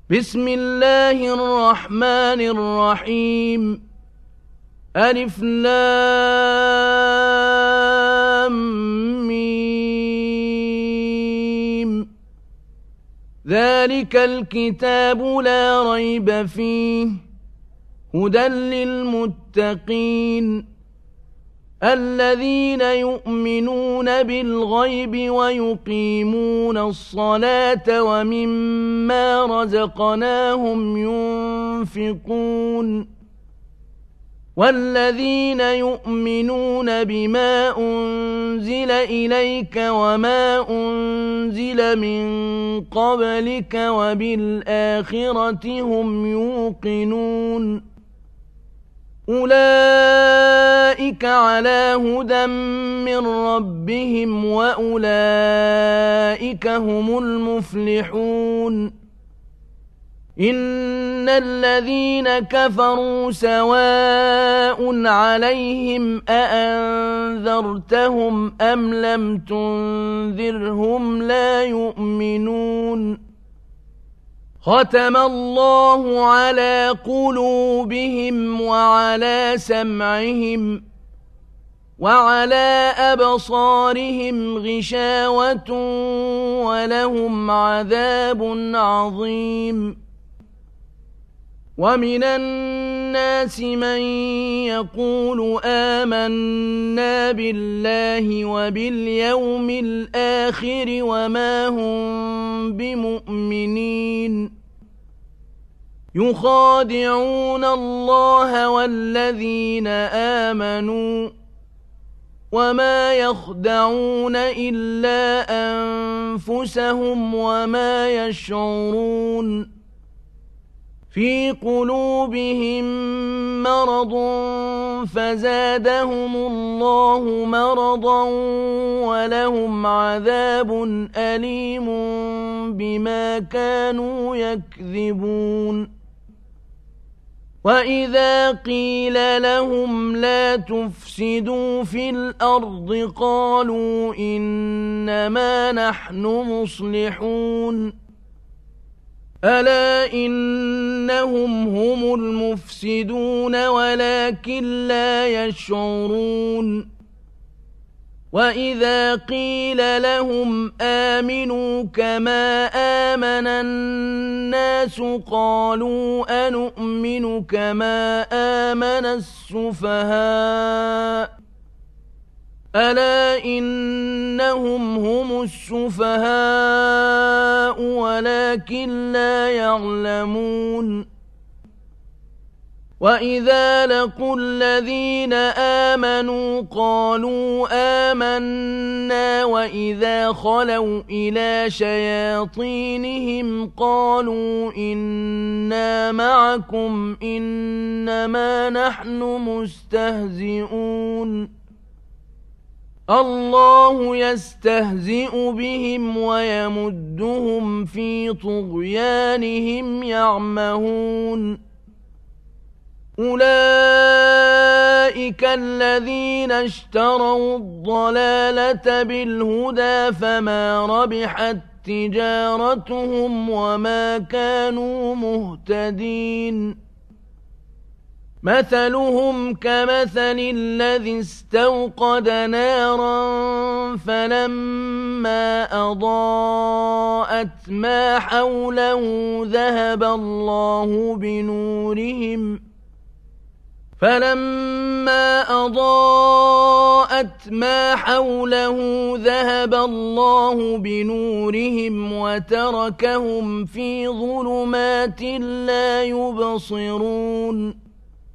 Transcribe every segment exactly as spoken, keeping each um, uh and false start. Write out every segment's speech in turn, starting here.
بسم الله الرحمن الرحيم ألف لام ميم ذلك الكتاب لا ريب فيه هدى للمتقين الذين يؤمنون بالغيب ويقيمون الصلاة ومما رزقناهم ينفقون والذين يؤمنون بما أنزل إليك وما أنزل من قبلك وبالآخرة هم يوقنون أولئك على هدى من ربهم وأولئك هم المفلحون إن الذين كفروا سواء عليهم أأنذرتهم أم لم تنذرهم لا يؤمنون ختم الله على قلوبهم وعلى سمعهم وعلى أبصارهم غشاوة ولهم عذاب عظيم ومن الناس من يقول آمنا بالله وباليوم الآخر وما هم بمؤمنين يخادعون الله والذين آمنوا وما يخدعون إلا أنفسهم وما يشعرون في قلوبهم مرض فزادهم الله مرضا ولهم عذاب أليم بما كانوا يكذبون وإذا قيل لهم لا تفسدوا في الأرض قالوا إنما نحن مصلحون ألا إنهم هم المفسدون ولكن لا يشعرون وإذا قيل لهم آمنوا كما آمن الناس قالوا أنؤمن كما آمن السفهاء ألا إنهم هم السفهاء ولكن لا يعلمون وإذا لقوا الذين آمنوا قالوا آمنا وإذا خلوا إلى شياطينهم قالوا إنا معكم إنما نحن مستهزئون الله يستهزئ بهم ويمدهم في طغيانهم يعمهون أولئك الذين اشتروا الضلالة بالهدى فما ربحت تجارتهم وما كانوا مهتدين مثلهم كمثل الذي استوقد نارا فلما أضاءت ما حوله ذهب الله بنورهم فلما أضاءت ما حوله ذهب الله بنورهم وتركهم في ظلمات لا يبصرون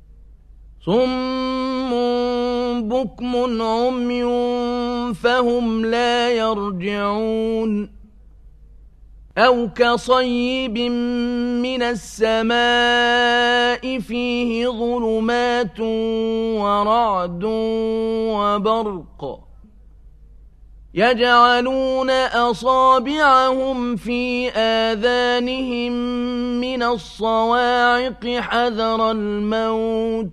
صم بكم عمي فهم لا يرجعون أو كصيب من السماء فيه ظلمات ورعد وبرق يجعلون أصابعهم في آذانهم من الصواعق حذر الموت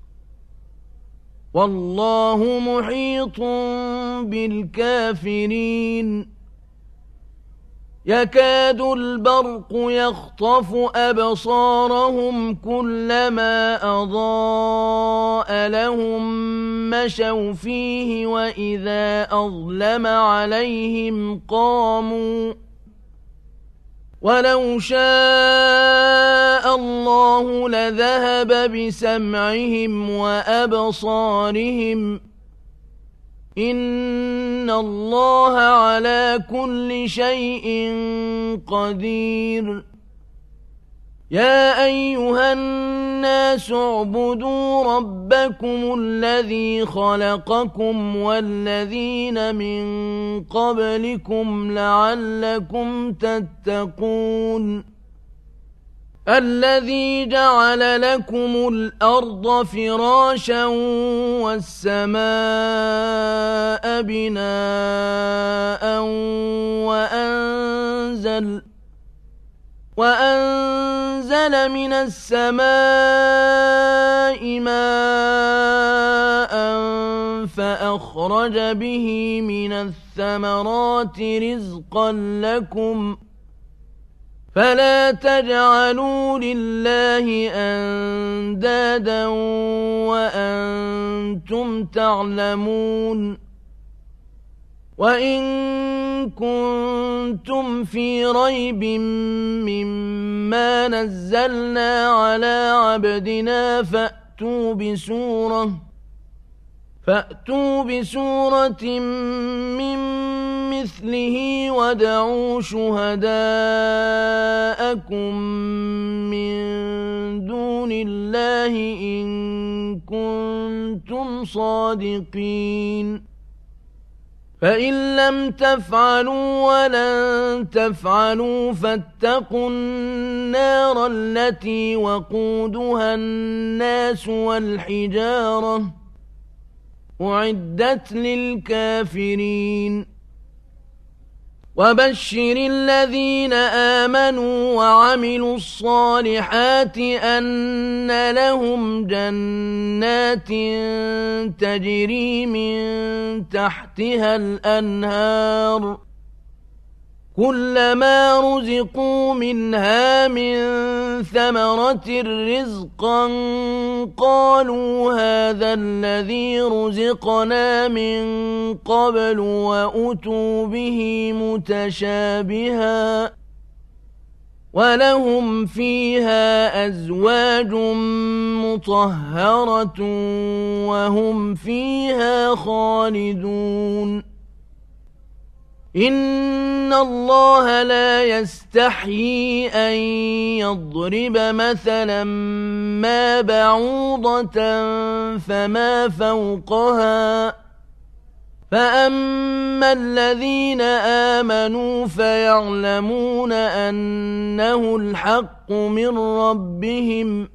والله محيط بالكافرين يكاد البرق يخطف أبصارهم كلما أضاء لهم مشوا فيه وإذا أظلم عليهم قاموا ولو شاء الله لذهب بسمعهم وأبصارهم إن الله على كل شيء قدير يا أيها الناس اعبدوا ربكم الذي خلقكم والذين من قبلكم لعلكم تتقون الذي جعل لكم الأرض فراشا والسماء بناء وأنزل وأنزل من السماء ماء فأخرج به من الثمرات رزقا لكم فلا تجعلوا لله أندادا وأنتم تعلمون وإن كنتم في ريب مما نزلنا على عبدنا فأتوا بسورة فأتوا بسورة من مثله وادعوا شهداءكم من دون الله إن كنتم صادقين فإن لم تفعلوا ولن تفعلوا فاتقوا النار التي وقودها الناس والحجارة أعدت للكافرين وبشر الذين آمنوا وعملوا الصالحات أن لهم جنات تجري من تحتها الأنهار كلما رزقوا منها من ثمرة رزقا قالوا هذا الذي رزقنا من قبل وأتوا به متشابها ولهم فيها أزواج مطهرة وهم فيها خالدون إن الله لا يستحيي أن يضرب مثلا ما بعوضة فما فوقها فأما الذين آمنوا فيعلمون أنه الحق من ربهم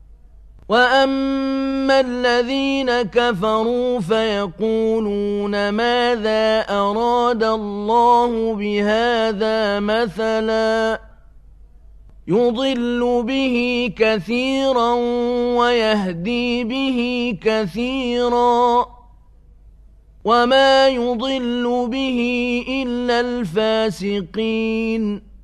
وأما الذين كفروا فيقولون ماذا أراد الله بهذا مثلا يضل به كثيرا ويهدي به كثيرا وما يضل به إلا الفاسقين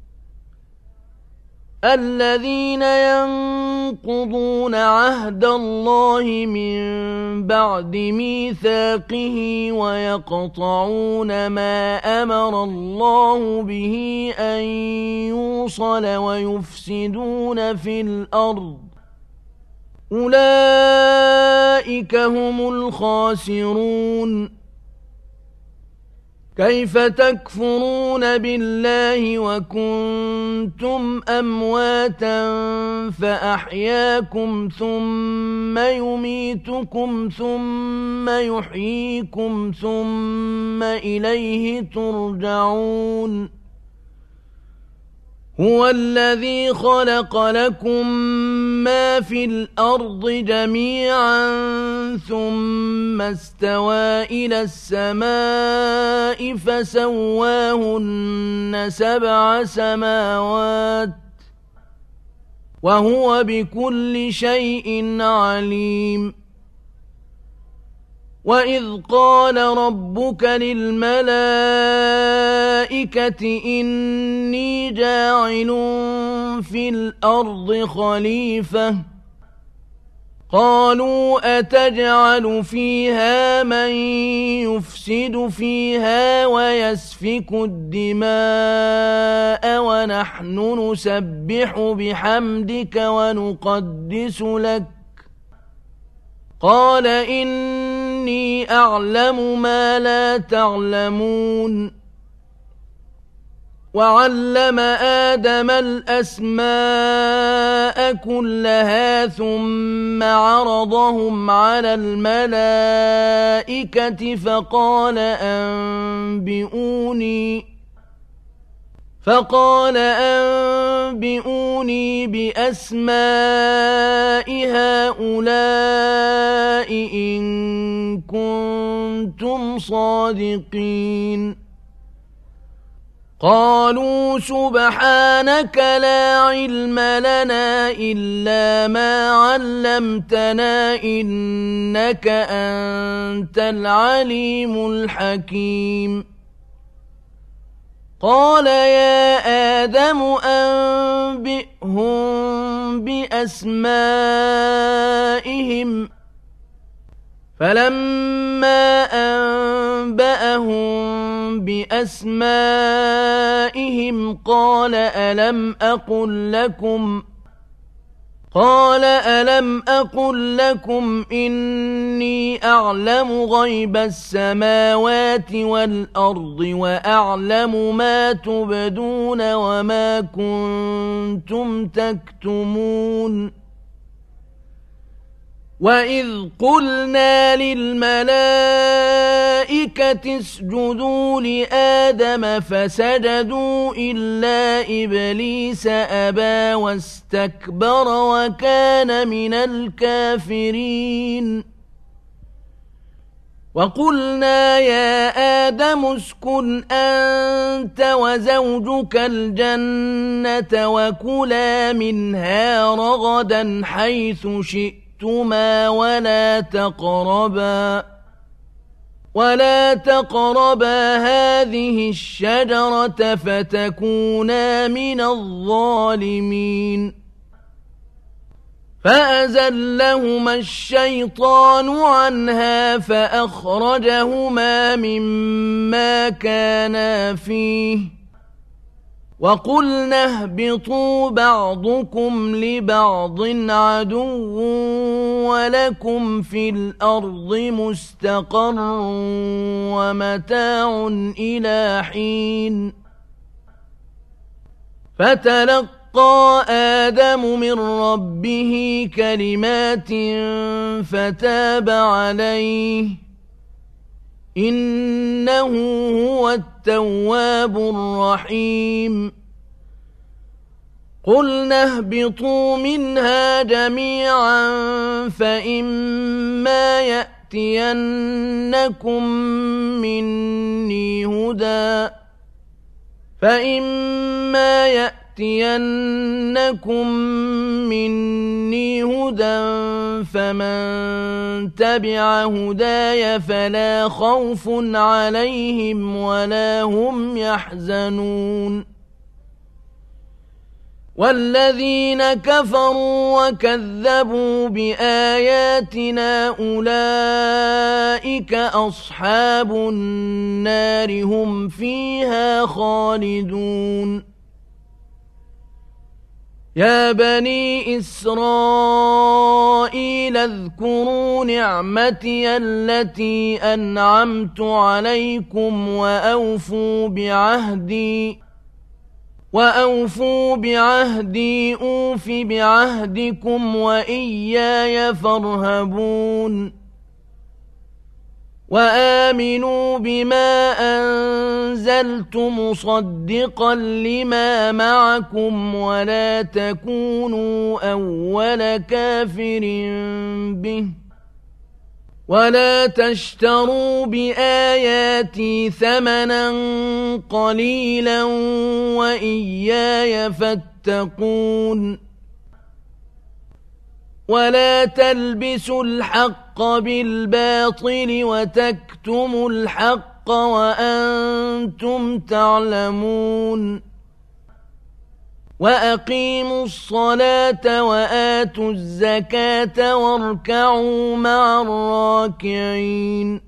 الذين ينقضون عهد الله من بعد ميثاقه ويقطعون ما أمر الله به أن يوصل ويفسدون في الأرض أولئك هم الخاسرون كيف تكفرون بالله وكنتم أمواتا فأحياكم ثم يميتكم ثم يحييكم ثم إليه ترجعون هو الذي خلق لكم ما في الأرض جميعا ثم استوى إلى السماء فسواهن سبع سماوات وهو بكل شيء عليم وَإِذْ قَالَ رَبُّكَ لِلْمَلَائِكَةِ إِنِّي جَاعِلٌ فِي الْأَرْضِ خَلِيفَةً قَالُوا أَتَجْعَلُ فِيهَا مَن يُفْسِدُ فِيهَا وَيَسْفِكُ الدِّمَاءَ وَنَحْنُ نُسَبِّحُ بِحَمْدِكَ وَنُقَدِّسُ لَكَ قَالَ إِنِّي أَعْلَمُ مَا لَا تَعْلَمُونَ وَعَلَّمَ آدَمَ الْأَسْمَاءَ كُلَّهَا ثُمَّ عَرَضَهُمْ عَلَى الْمَلَائِكَةِ فَقَالَ أَنبِئُونِي فقال أنبئوني بأسماء هؤلاء إن كنتم صادقين قالوا سبحانك لا علم لنا إلا ما علمتنا إنك أنت العليم الحكيم قال يا آدم أنبئهم بأسمائهم فلما أنبأهم بأسمائهم قال ألم أقل لكم قال ألم أقل لكم إني أعلم غيب السماوات والأرض وأعلم ما تبدون وما كنتم تكتمون وإذ قلنا للملائكة اسجدوا لآدم فسجدوا إلا إبليس أبى واستكبر وكان من الكافرين وقلنا يا آدم اسكن أنت وزوجك الجنة وكلا منها رغدا حيث شئتما ولا تقربا ولا تقربا هذه الشجرة فتكونا من الظالمين فأزلهما الشيطان عنها فأخرجهما مما كانا فيه وقلنا اهبطوا بعضكم لبعض عدو ولكم في الأرض مستقر ومتاع إلى حين فتلقى آدم من ربه كلمات فتاب عليه إنه هو التواب الرحيم قلنا اهبطوا منها جميعا فإما يأتينكم مني هدى فإما يأتينكم مني هدى فمن تبع هداي فلا خوف عليهم ولا هم يحزنون والذين كفروا وكذبوا بآياتنا أولئك أصحاب النار هم فيها خالدون يا بني إسرائيل اذكروا نعمتي التي أنعمت عليكم وأوفوا بعهدي وأوفوا بعهدي أوف بعهدكم وإياي فارهبون وآمنوا بما أنزلت مصدقا لما معكم ولا تكونوا أول كافر به ولا تشتروا بآياتي ثمنا قليلا وإياي فاتقون ولا تلبسوا الحق بالباطل وتكتموا الحق وأنتم تعلمون وأقيموا الصلاة وآتوا الزكاة واركعوا مع الراكعين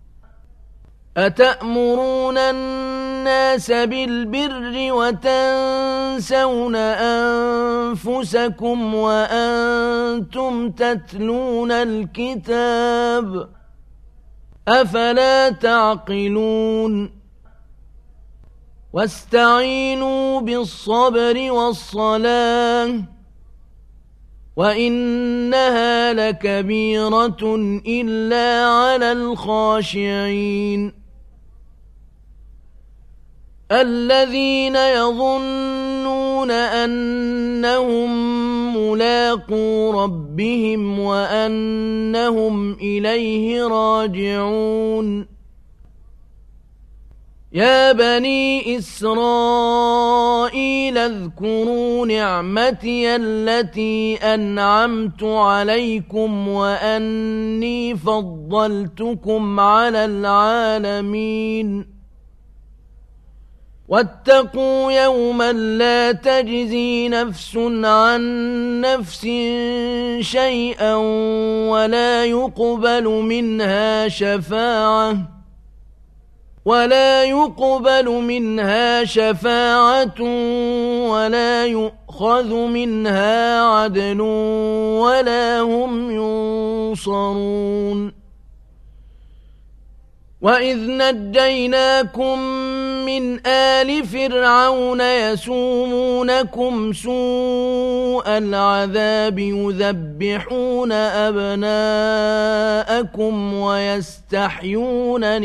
أتأمرون الناس بالبر وتنسون أنفسكم وأنتم تتلون الكتاب أفلا تعقلون واستعينوا بالصبر والصلاة وإنها لكبيرة إلا على الخاشعين الذين يظنون أنهم ملاقو ربهم وأنهم إليه راجعون يا بني إسرائيل اذكروا نعمتي التي أنعمت عليكم وأني فضلتكم على العالمين واتقوا يوما لا تجزي نفس عن نفس شيئا ولا يقبل منها شفاعة ولا يقبل منها شفاعة ولا يؤخذ منها عدل ولا هم ينصرون وإذ نجيناكم من آل فرعون يسومونكم سوء العذاب يذبحون أبناءكم ويستحيون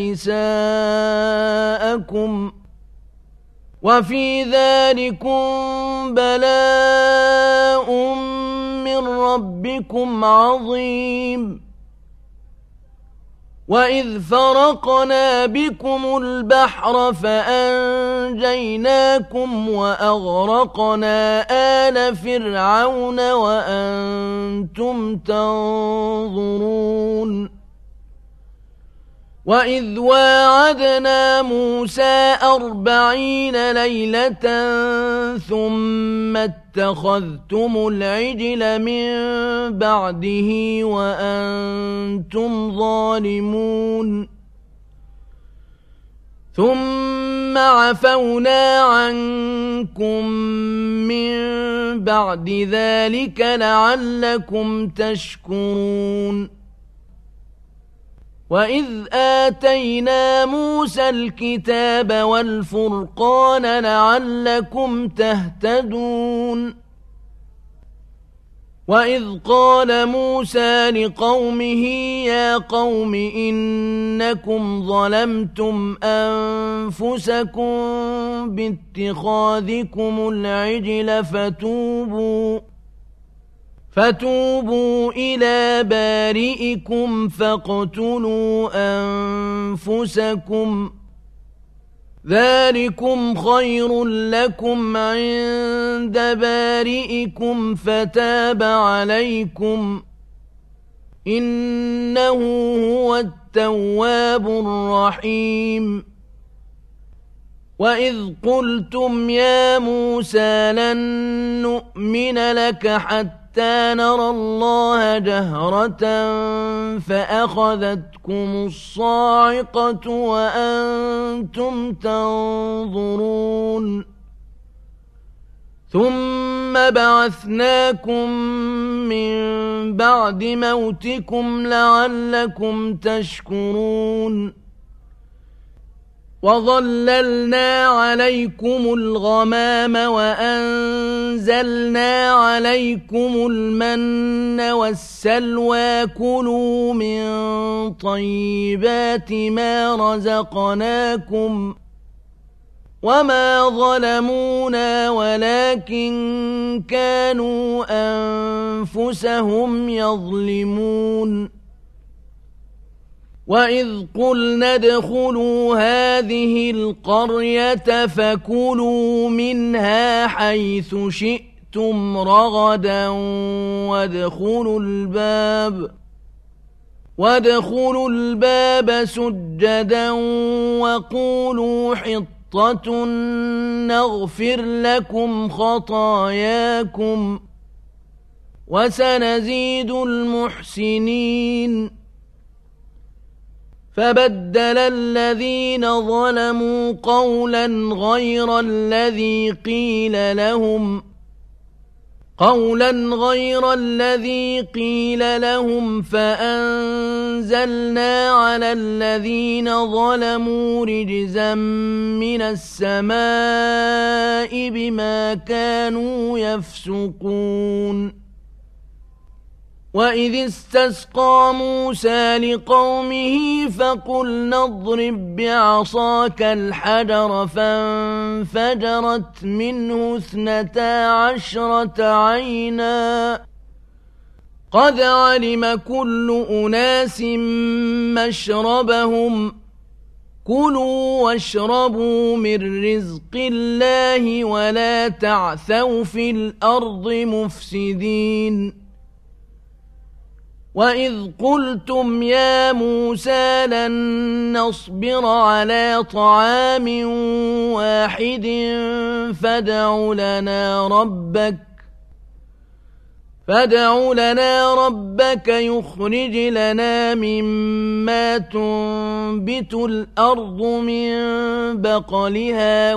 نساءكم وفي ذلكم بلاء من ربكم عظيم وإذ فرقنا بكم البحر فأنجيناكم وأغرقنا آل فرعون وأنتم تنظرون وإذ واعدنا موسى أربعين ليلة ثم اتخذتم العجل من بعده وأنتم ظالمون ثم عفونا عنكم من بعد ذلك لعلكم تشكرون وإذ آتينا موسى الكتاب والفرقان لعلكم تهتدون وإذ قال موسى لقومه يا قوم إنكم ظلمتم أنفسكم باتخاذكم العجل فتوبوا فتوبوا إلى بارئكم فاقتلوا أنفسكم ذلكم خير لكم عند بارئكم فتاب عليكم إنه هو التواب الرحيم وإذ قلتم يا موسى لن نؤمن لك حتى حتى نرى الله جهرة فأخذتكم الصاعقة وأنتم تنظرون ثم بعثناكم من بعد موتكم لعلكم تشكرون وظللنا عليكم الغمام وأنزلنا عليكم المن والسلوى كلوا من طيبات ما رزقناكم وما ظلمونا ولكن كانوا أنفسهم يظلمون وإذ قلنا ادخلوا هذه القرية فكلوا منها حيث شئتم رغدا وادخلوا الباب وادخلوا الباب سجدا وقولوا حطة نغفر لكم خطاياكم وسنزيد المحسنين فبدل الذين ظلموا قولا غير الذي قيل لهم قولا غير الذي قيل لهم فأنزلنا على الذين ظلموا رجزا من السماء بما كانوا يفسقون وإذ استسقى موسى لقومه فقلنا اضرب بعصاك الحجر فانفجرت منه اثنتا عشرة عينا قد علم كل أناس مشربهم كلوا واشربوا من رزق الله ولا تعثوا في الأرض مفسدين وإذ قلتم يا موسى لن نصبر على طعام واحد فادع لنا ربك فادع لنا ربك يخرج لنا مما تنبت الأرض من بقلها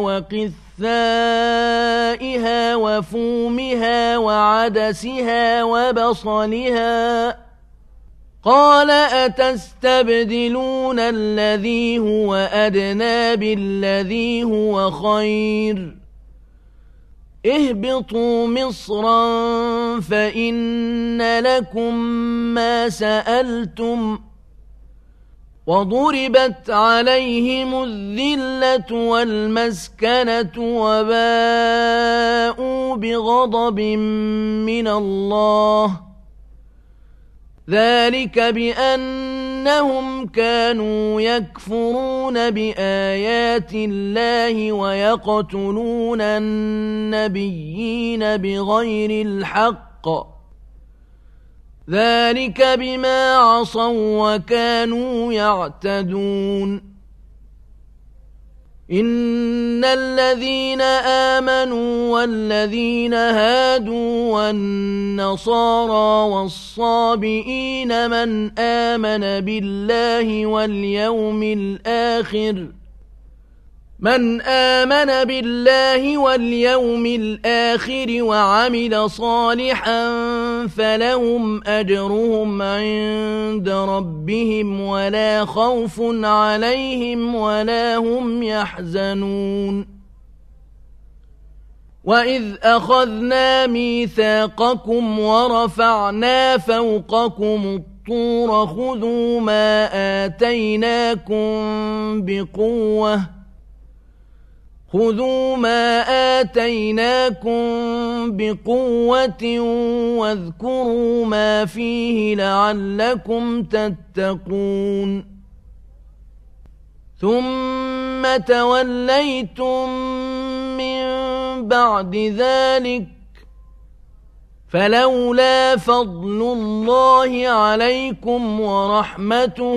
وقثائها وفومها وعدسها وبصلها قال أتستبدلون الذي هو أدنى بالذي هو خير اهبطوا مصرا فإن لكم ما سألتم وضربت عليهم الذلة والمسكنة وباءوا بغضب من الله ذلك بأنهم كانوا يكفرون بآيات الله ويقتلون النبيين بغير الحق ذلك بما عصوا وكانوا يعتدون إن الذين آمنوا والذين هادوا والنصارى والصابئين من آمن بالله واليوم الآخر من آمن بالله واليوم الآخر وعمل صالحا فلهم أجرهم عند ربهم ولا خوف عليهم ولا هم يحزنون وإذ أخذنا ميثاقكم ورفعنا فوقكم الطور خذوا ما آتيناكم بقوة خذوا ما آتيناكم بقوة واذكروا ما فيه لعلكم تتقون ثم توليتم من بعد ذلك فلولا فضل الله عليكم ورحمته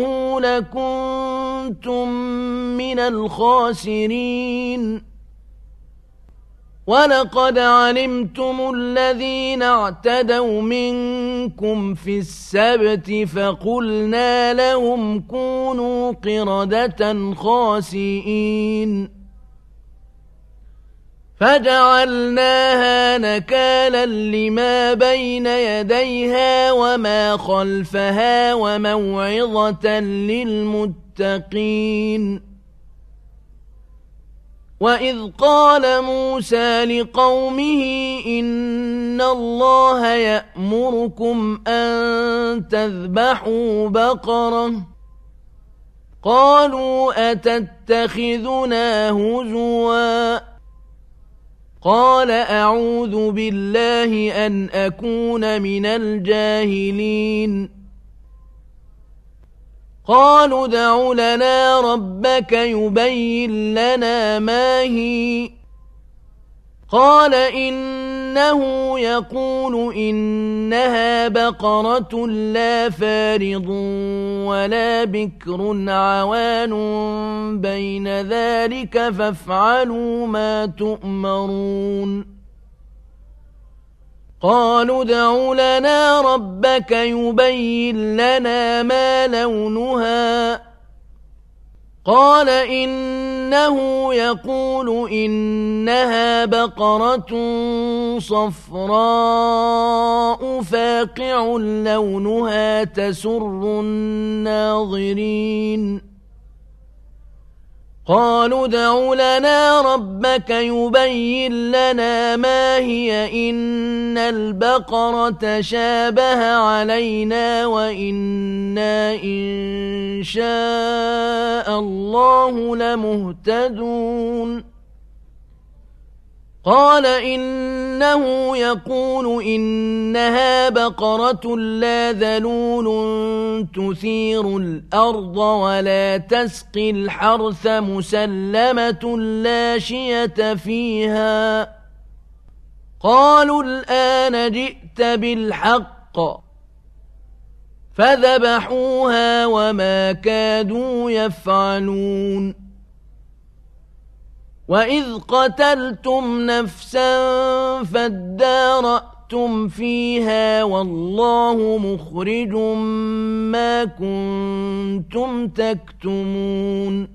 لكنتم من الخاسرين ولقد علمتم الذين اعتدوا منكم في السبت فقلنا لهم كونوا قردة خاسئين فجعلناها نكالا لما بين يديها وما خلفها وموعظة للمتقين وإذ قال موسى لقومه إن الله يأمركم أن تذبحوا بقرة قالوا أتتخذنا هزوا قال أعوذ بالله أن أكون من الجاهلين قالوا ادع لنا ربك يبين لنا ما هي قال إن إنه يقول إنها بقرة لا فارض ولا بكر عوان بين ذلك فافعلوا ما تؤمرون قالوا ادع لنا ربك يبين لنا ما لونها قال إنه يقول إنها بقرة صفراء فاقع لونها تسر الناظرين قالوا ادع لنا ربك يبين لنا ما هي إن البقرة شابه علينا وإنا إن شاء الله لمهتدون قال إنه يقول إنها بقرة لا ذلول تثير الأرض ولا تسقي الحرث مسلمة لا شية فيها قالوا الآن جئت بالحق فذبحوها وما كادوا يفعلون وإذ قتلتم نفسا فادارأتم فيها والله مخرج ما كنتم تكتمون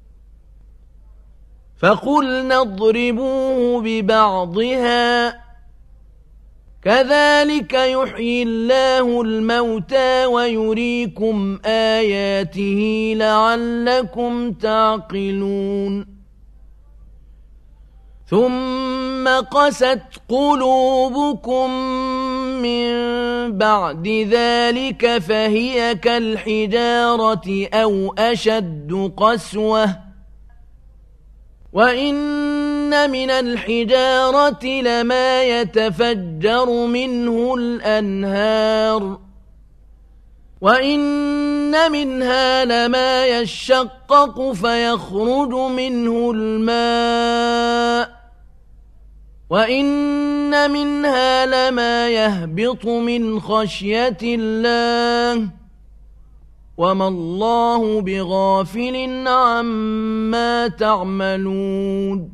فقلنا اضربوه ببعضها كذلك يحيي الله الموتى ويريكم آياته لعلكم تعقلون ثم قست قلوبكم من بعد ذلك فهي كالحجارة أو أشد قسوة وإن من الحجارة لما يتفجر منه الأنهار وإن منها لما يشقق فيخرج منه الماء وإن منها لما يهبط من خشية الله وما الله بغافل عما تعملون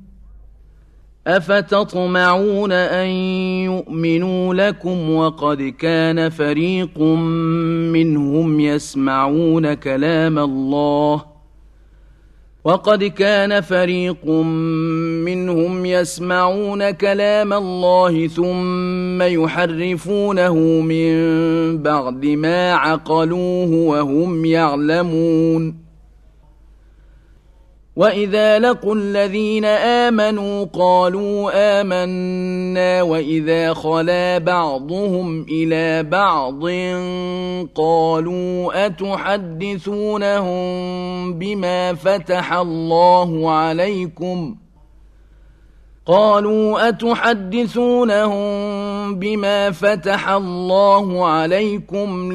أفتطمعون أن يؤمنوا لكم وقد كان فريق منهم يسمعون كلام الله وقد كان فريق منهم يسمعون كلام الله ثم يحرفونه من بعد ما عقلوه وهم يعلمون وإذا لقوا الذين آمنوا قالوا آمنا وإذا خلا بعضهم إلى بعض قالوا أتحدثونهم بما فتح الله عليكم قالوا أتحدثونهم بما فتح الله عليكم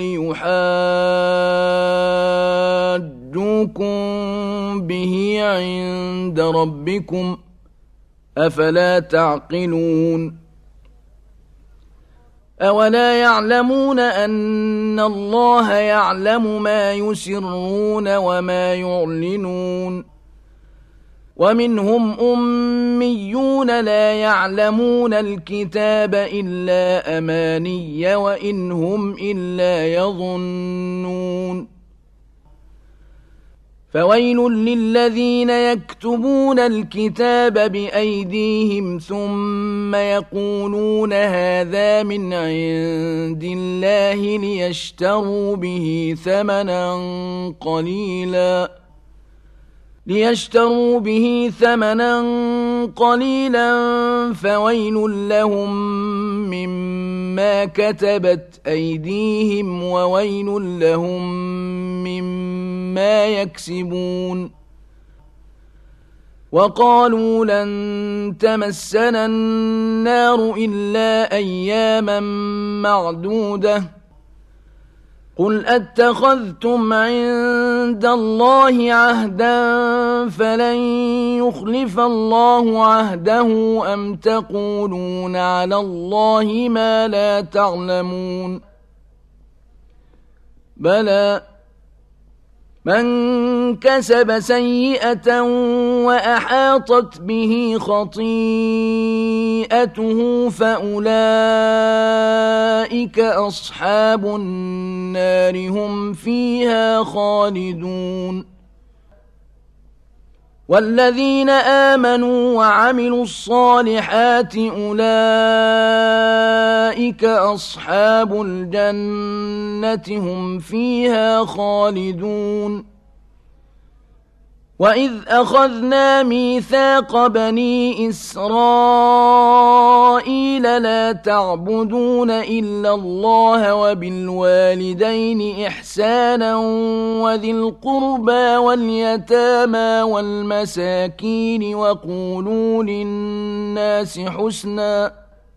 ليحاجوكم به عند ربكم أفلا تعقلون أولا يعلمون أن الله يعلم ما يسرون وما يعلنون ومنهم أميون لا يعلمون الكتاب إلا أماني وإن هم إلا يظنون فويل للذين يكتبون الكتاب بأيديهم ثم يقولون هذا من عند الله ليشتروا به ثمنا قليلا ليشتروا به ثمنا قليلا فويل لهم مما كتبت أيديهم وويل لهم مما يكسبون وقالوا لن تمسنا النار إلا أياما معدودة قل أتخذتم عند الله عهدا فلن يخلف الله عهده أم تقولون على الله ما لا تعلمون بلى من كسب سيئة وأحاطت به خطيئته فأولئك أصحاب النار هم فيها خالدون والذين آمنوا وعملوا الصالحات أولئك أصحاب الجنة هم فيها خالدون وإذ أخذنا ميثاق بني إسرائيل لا تعبدون إلا الله وبالوالدين إحسانا وذي القربى واليتامى والمساكين وقولوا للناس حسنا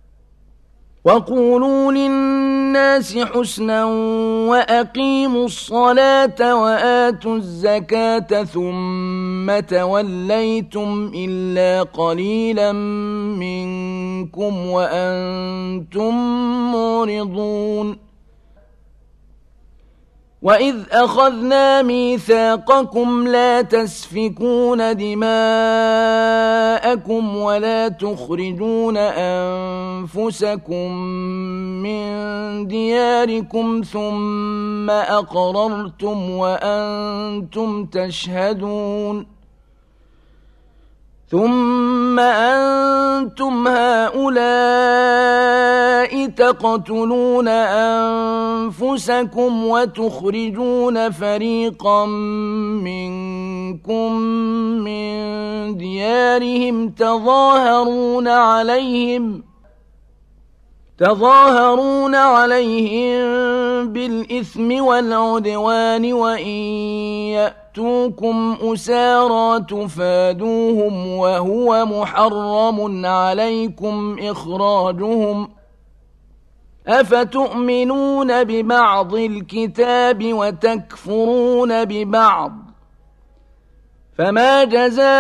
وقولوا للناس حسنا وأقيموا الصلاة وآتوا الزكاة ثم توليتم إلا قليلا منكم وأنتم معرضون وإذ أخذنا ميثاقكم لا تسفكون دماءكم ولا تخرجون أنفسكم من دياركم ثم أقررتم وأنتم تشهدون ثم أنتم هؤلاء تقتلون أنفسكم وتخرجون فريقا منكم من ديارهم تظاهرون عليهم تظاهرون عليهم بالإثم والعدوان وإن يأتوكم أسارى تفادوهم وهو محرم عليكم إخراجهم أفتؤمنون ببعض الكتاب وتكفرون ببعض فما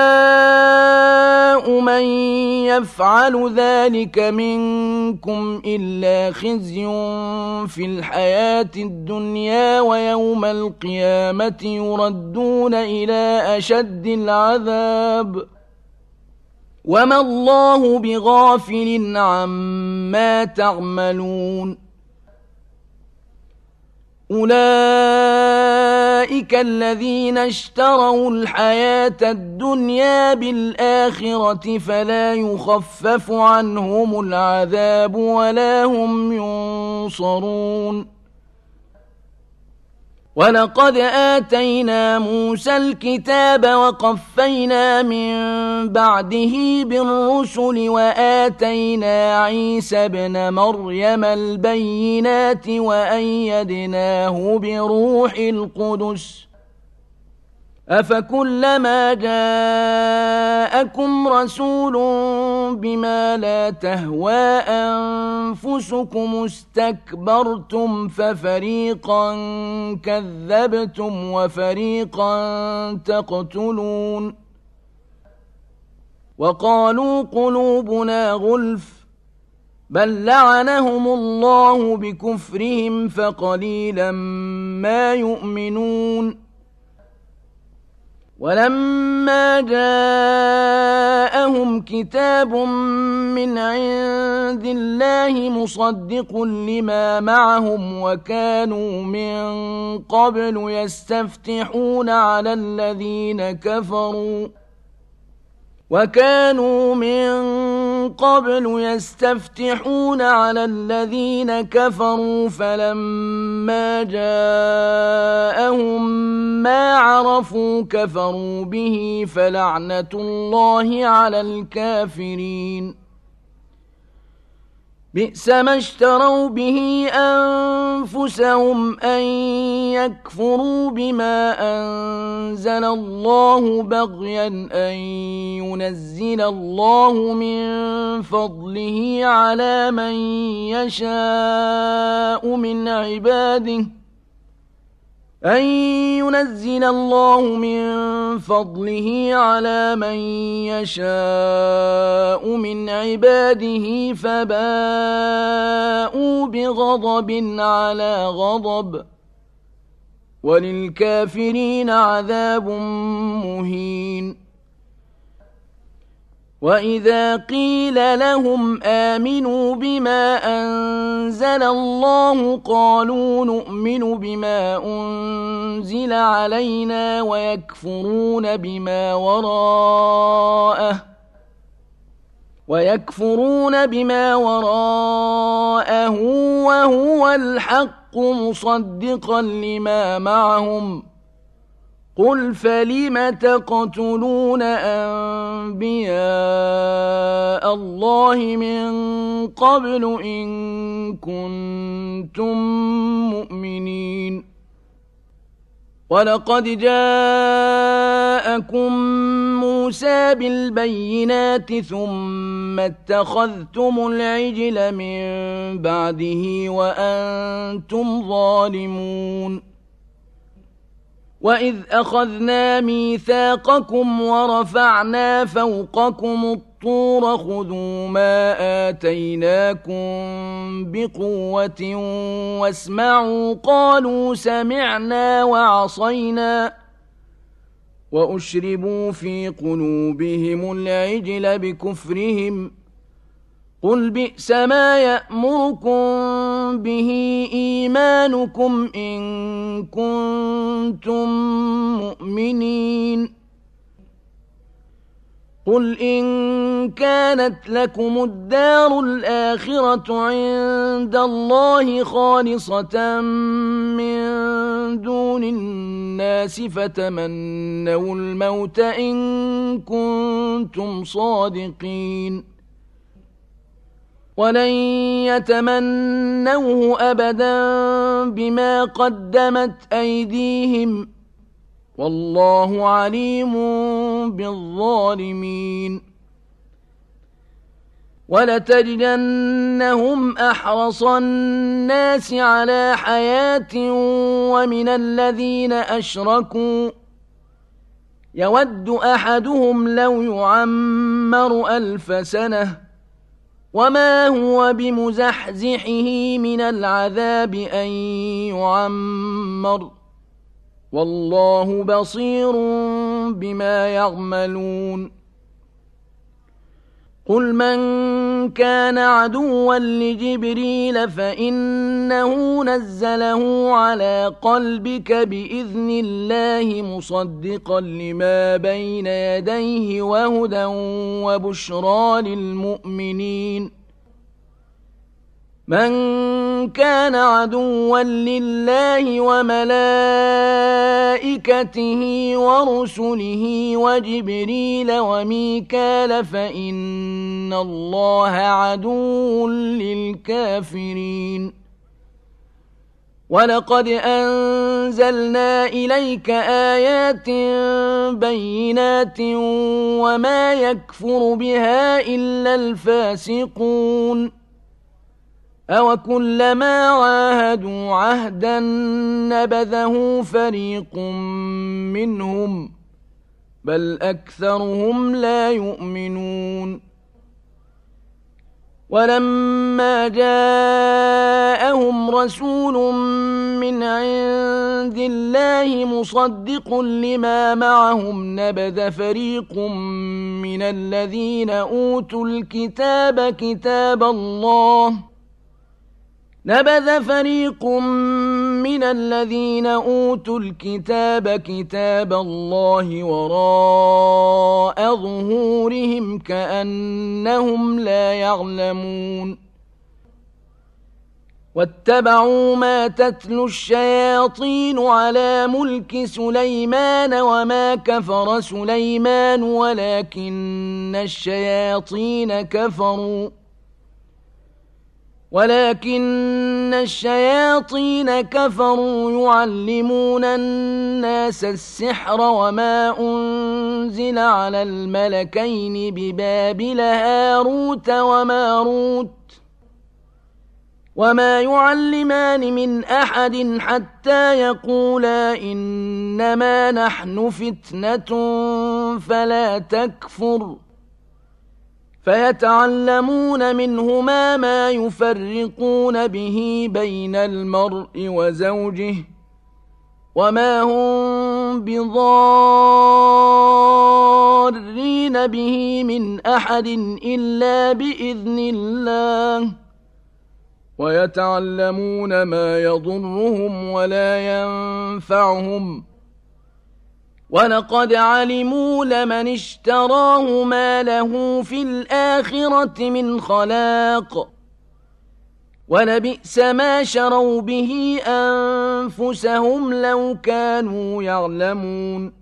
جزاء من يفعل ذلك منكم إلا خزي في الحياة الدنيا ويوم القيامة يردون إلى أشد العذاب وما الله بغافل عما تعملون أولئك الذين اشتروا الحياة الدنيا بالآخرة فلا يخفف عنهم العذاب ولا هم ينصرون ولقد آتينا موسى الكتاب وقفينا من بعده بالرسل وآتينا عيسى ابن مريم البينات وأيدناه بروح القدس أفكلما جاءكم رسول بما لا تهوى أنفسكم استكبرتم ففريقا كذبتم وفريقا تقتلون وقالوا قلوبنا غلف بل لعنهم الله بكفرهم فقليلا ما يؤمنون ولما جاءهم كتاب من عند الله مصدق لما معهم وكانوا من قبل يستفتحون على الذين كفروا وكانوا من قبل يستفتحون على الذين كفروا فلما جاءهم ما عرفوا كفروا به فلعنة الله على الكافرين بئس ما اشتروا به أنفسهم أن يكفروا بما أنزل الله بغيا أن ينزل الله من فضله على من يشاء من عباده أن ينزل الله من فضله على من يشاء من عباده فباءوا بغضب على غضب وللكافرين عذاب مهين. وإذا قيل لهم آمنوا بما أنزل الله قالوا نؤمن بما أنزل علينا ويكفرون بما وراءه ويكفرون بما وراءه وهو الحق مصدقا لما معهم قل فلم تقتلون أنبياء الله من قبل إن كنتم مؤمنين. ولقد جاءكم موسى بالبينات ثم اتخذتم العجل من بعده وأنتم ظالمون. وإذ أخذنا ميثاقكم ورفعنا فوقكم الطور خذوا ما آتيناكم بقوة واسمعوا قالوا سمعنا وعصينا وأشربوا في قلوبهم العجل بكفرهم قل بئس ما يأمركم به إيمانكم إن كنتم مؤمنين. قل إن كانت لكم الدار الآخرة عند الله خالصة من دون الناس فتمنوا الموت إن كنتم صادقين ولن يتمنوه أبدا بما قدمت أيديهم والله عليم بالظالمين. ولتجدنهم أحرص الناس على حياة ومن الذين أشركوا يود أحدهم لو يعمر ألف سنة وما هو بمزحزحه من العذاب أن يعمر والله بصير بما يعملون. قل من كان عدوا لجبريل فإنه نزله على قلبك بإذن الله مصدقا لما بين يديه وهدى وبشرى للمؤمنين. من كان عدوا لله وملائكته ورسله وجبريل وميكال فإن الله عدو للكافرين. ولقد أنزلنا إليك آيات بينات وما يكفر بها إلا الفاسقون. أوكلما عاهدوا عهدا نبذه فريق منهم بل أكثرهم لا يؤمنون. ولما جاءهم رسول من عند الله مصدق لما معهم نبذ فريق من الذين أوتوا الكتاب كتاب الله نبذ فريق من الذين أوتوا الكتاب كتاب الله وراء ظهورهم كأنهم لا يعلمون. واتبعوا ما تتلو الشياطين على ملك سليمان وما كفر سليمان ولكن الشياطين كفروا ولكن الشياطين كفروا يعلمون الناس السحر وما أنزل على الملكين ببابل هاروت وماروت وما يعلمان من أحد حتى يقولا إنما نحن فتنة فلا تكفر فيتعلمون منهما ما يفرقون به بين المرء وزوجه وما هم بضارين به من أحد إلا بإذن الله ويتعلمون ما يضرهم ولا ينفعهم ولقد علموا لمن اشتراه ما له في الآخرة من خلاق ولبئس ما شروا به أنفسهم لو كانوا يعلمون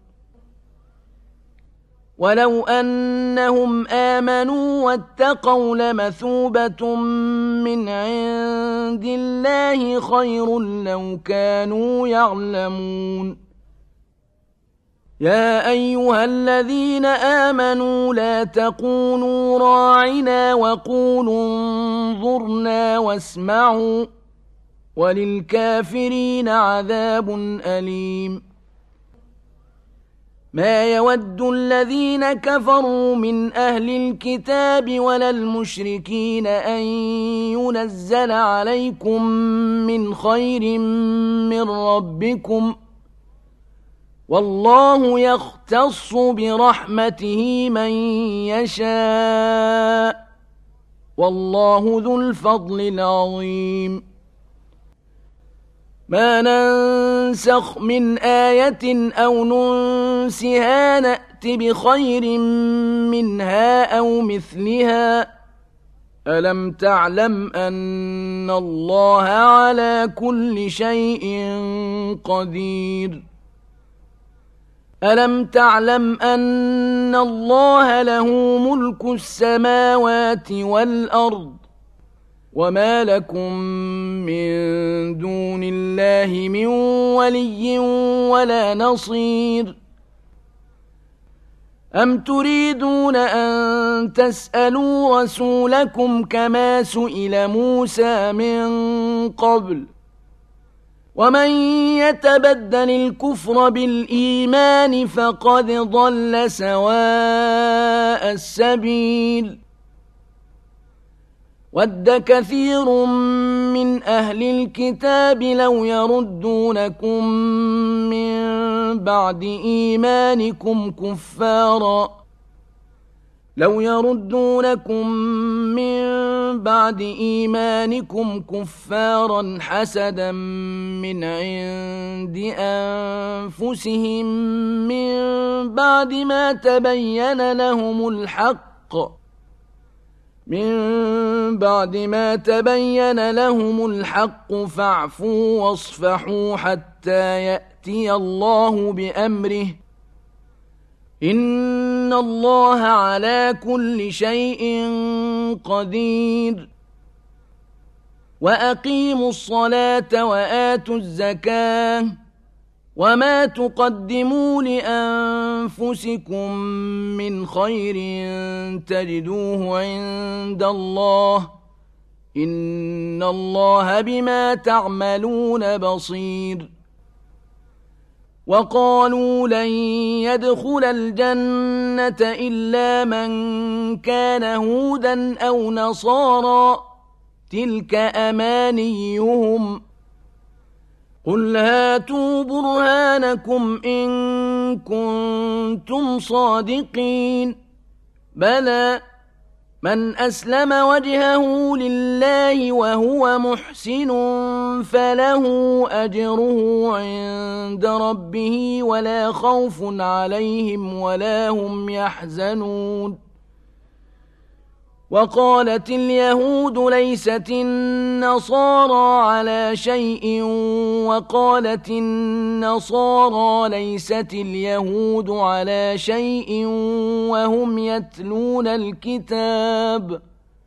ولو أنهم آمنوا واتقوا لمثوبة من عند الله خير لو كانوا يعلمون يا أيها الذين آمنوا لا تقولوا راعنا وقولوا انظرنا واسمعوا وللكافرين عذاب أليم ما يود الذين كفروا من أهل الكتاب ولا المشركين أن ينزل عليكم من خير من ربكم والله يختص برحمته من يشاء والله ذو الفضل العظيم ما ننسخ من آية أو ننسها نأت بخير منها أو مثلها ألم تعلم أن الله على كل شيء قدير ألم تعلم أن الله له ملك السماوات والأرض وما لكم من دون الله من ولي ولا نصير أم تريدون أن تسألوا رسولكم كما سئل موسى من قبل ومن يتبدل الكفر بالإيمان فقد ضل سواء السبيل ود كثير من أهل الكتاب لو يردونكم من بعد إيمانكم كفارا لو يردونكم من بعد إيمانكم كفارا حسدا من عند أنفسهم من بعد ما تبين لهم الحق من بعد ما تبين لهم الحق فاعفوا واصفحوا حتى يأتي الله بأمره إن الله على كل شيء قدير وأقيموا الصلاة وآتوا الزكاة وما تقدموا لأنفسكم من خير تجدوه عند الله إن الله بما تعملون بصير وقالوا لن يدخل الجنة إلا من كان هودا أو نصارى تلك أمانيهم قل هاتوا برهانكم إن كنتم صادقين بلى من أسلم وجهه لله وهو محسن فله أجره عند ربه ولا خوف عليهم ولا هم يحزنون وقالت اليهود ليست النصارى على شيء وقالت النصارى ليست اليهود على شيء وهم يتلون الكتاب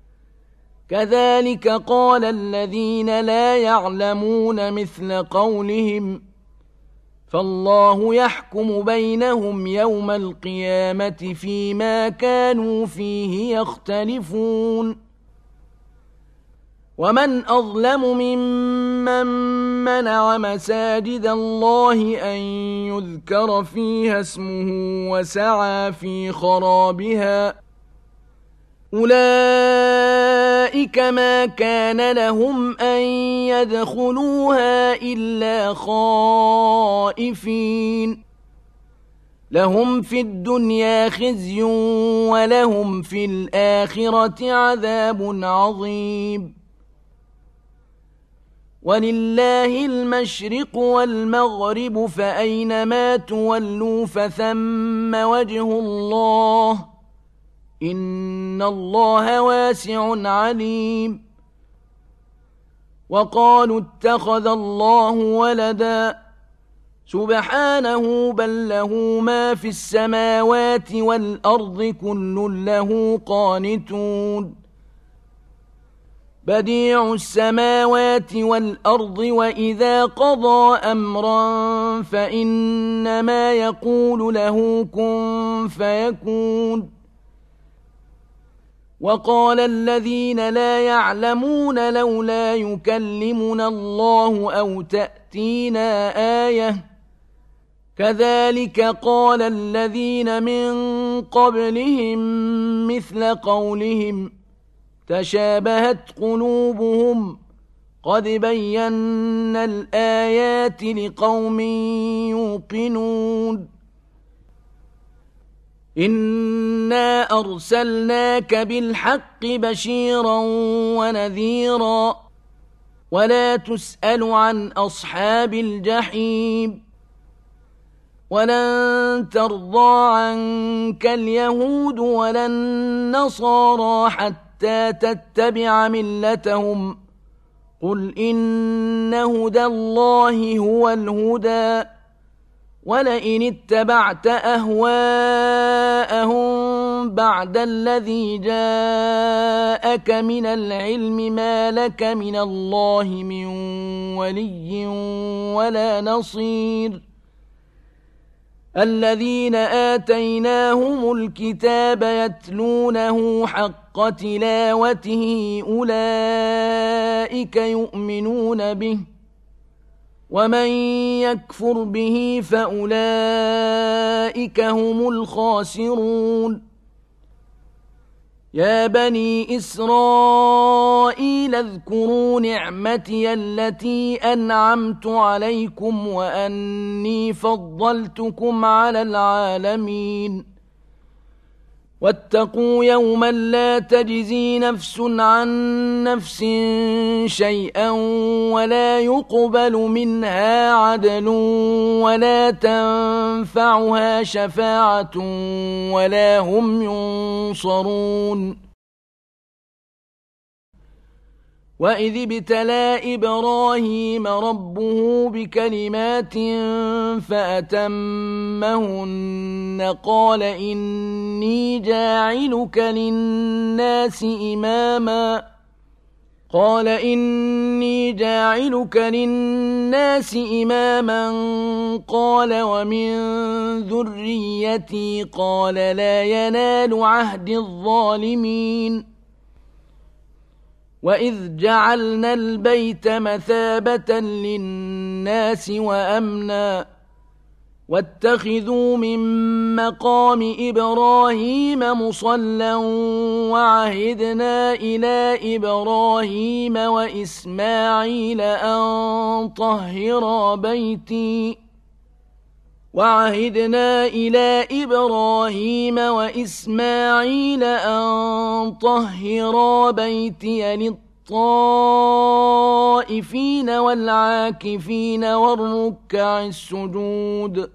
كذلك قال الذين لا يعلمون مثل قولهم فالله يحكم بينهم يوم القيامة فيما كانوا فيه يختلفون ومن أظلم ممن منع مساجد الله أن يذكر فيها اسمه وسعى في خرابها أولئك ما كان لهم أن يدخلوها إلا خائفين لهم في الدنيا خزي ولهم في الآخرة عذاب عظيم ولله المشرق والمغرب فأينما تولوا فثم وجه الله إن الله واسع عليم وقالوا اتخذ الله ولدا سبحانه بل له ما في السماوات والأرض كل له قانتون بديع السماوات والأرض وإذا قضى أمرا فإنما يقول له كن فيكون وقال الذين لا يعلمون لولا يكلمنا الله أو تأتينا آية كذلك قال الذين من قبلهم مثل قولهم تشابهت قلوبهم قد بينا الآيات لقوم يوقنون إنا أرسلناك بالحق بشيرا ونذيرا ولا تسأل عن أصحاب الجحيم ولن ترضى عنك اليهود ولا النصارى حتى تتبع ملتهم قل إن هدى الله هو الهدى ولئن اتبعت أهواءهم بعد الذي جاءك من العلم ما لك من الله من ولي ولا نصير الذين آتيناهم الكتاب يتلونه حق تلاوته أولئك يؤمنون به ومن يكفر به فأولئك هم الخاسرون يا بني إسرائيل اذكروا نعمتي التي أنعمت عليكم وأني فضلتكم على العالمين واتقوا يوما لا تجزي نفس عن نفس شيئا ولا يقبل منها عدل ولا تنفعها شفاعة ولا هم ينصرون وإذ ابتلى إبراهيم ربه بكلمات فأتمهن قال إني جاعلك للناس إماما قال إني جاعلك للناس إماما قال ومن ذريتي قال لا ينال عهد الظالمين وإذ جعلنا البيت مثابة للناس وأمنا واتخذوا من مقام إبراهيم مصلى وعهدنا إلى إبراهيم وإسماعيل أن طهرا بيتي وعهدنا إلى إبراهيم وإسماعيل أن طهرا بيتي للطائفين والعاكفين والركع السجود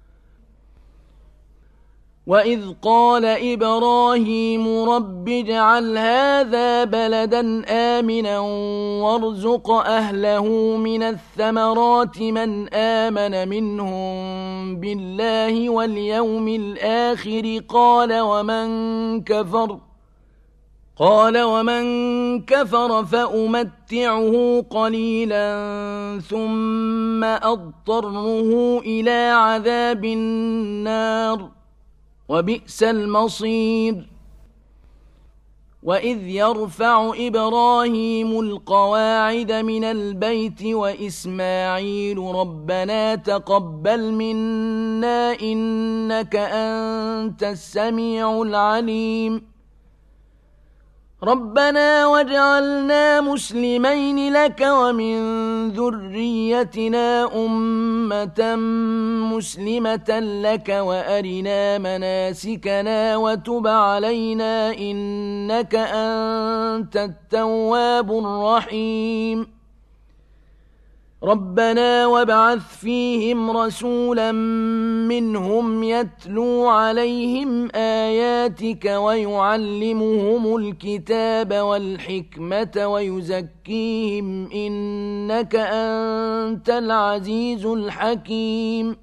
وإذ قال إبراهيم رب اجعل هذا بلدا آمنا وارزق أهله من الثمرات من آمن منهم بالله واليوم الآخر قال ومن كفر قال ومن كفر فأمتعه قليلا ثم أضطره إلى عذاب النار وبئس المصير وإذ يرفع إبراهيم القواعد من البيت وإسماعيل ربنا تقبل منا إنك أنت السميع العليم ربنا واجعلنا مسلمين لك ومن ذريتنا أمة مسلمة لك وأرنا مناسكنا وتب علينا إنك أنت التواب الرحيم ربنا وابعث فيهم رسولا منهم يتلو عليهم آياتك ويعلمهم الكتاب والحكمة ويزكيهم إنك أنت العزيز الحكيم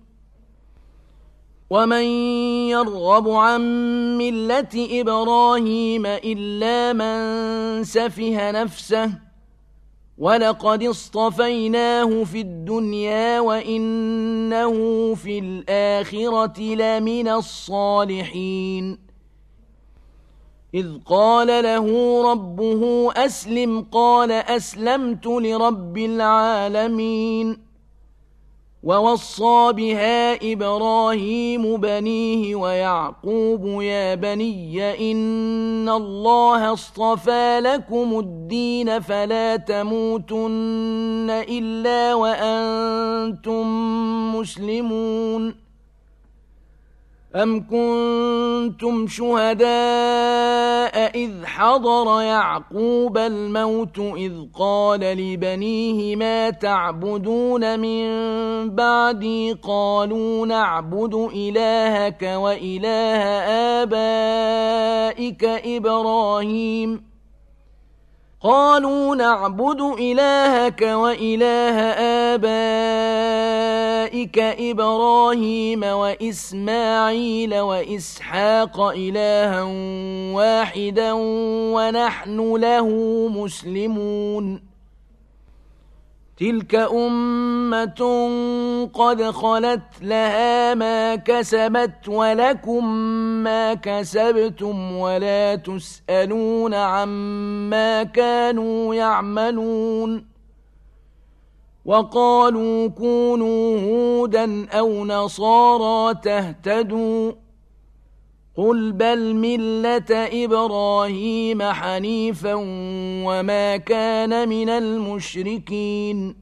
ومن يرغب عن ملة إبراهيم إلا من سفه نفسه ولقد اصطفيناه في الدنيا وإنه في الآخرة لمن الصالحين إذ قال له ربه أسلم قال أسلمت لرب العالمين ووصى بها إبراهيم بنيه ويعقوب يا بني إن الله اصطفى لكم الدين فلا تموتن إلا وأنتم مسلمون أم كنتم شهداء إذ حضر يعقوب الموت إذ قال لبنيه ما تعبدون من بعدي قالوا نعبد إلهك وإله آبائك إبراهيم قالوا نعبد إلهك وإله آبائك إبراهيم وإسماعيل وإسحاق إلها واحدا ونحن له مسلمون تلك أمة قد خلت لها ما كسبت ولكم ما كسبتم ولا تسألون عما كانوا يعملون وقالوا كونوا هودا أو نصارى تهتدوا قل بل ملة إبراهيم حنيفا وما كان من المشركين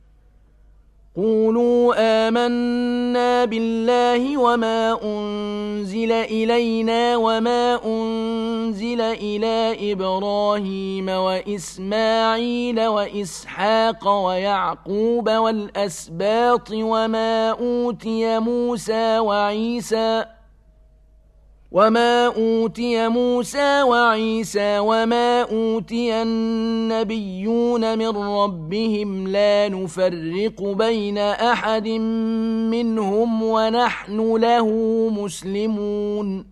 قولوا آمنا بالله وما أنزل إلينا وما أنزل إلى إبراهيم وإسماعيل وإسحاق ويعقوب والأسباط وما أوتي موسى وعيسى وما أوتي موسى وعيسى وما أوتي النبيون من ربهم لا نفرق بين أحد منهم ونحن له مسلمون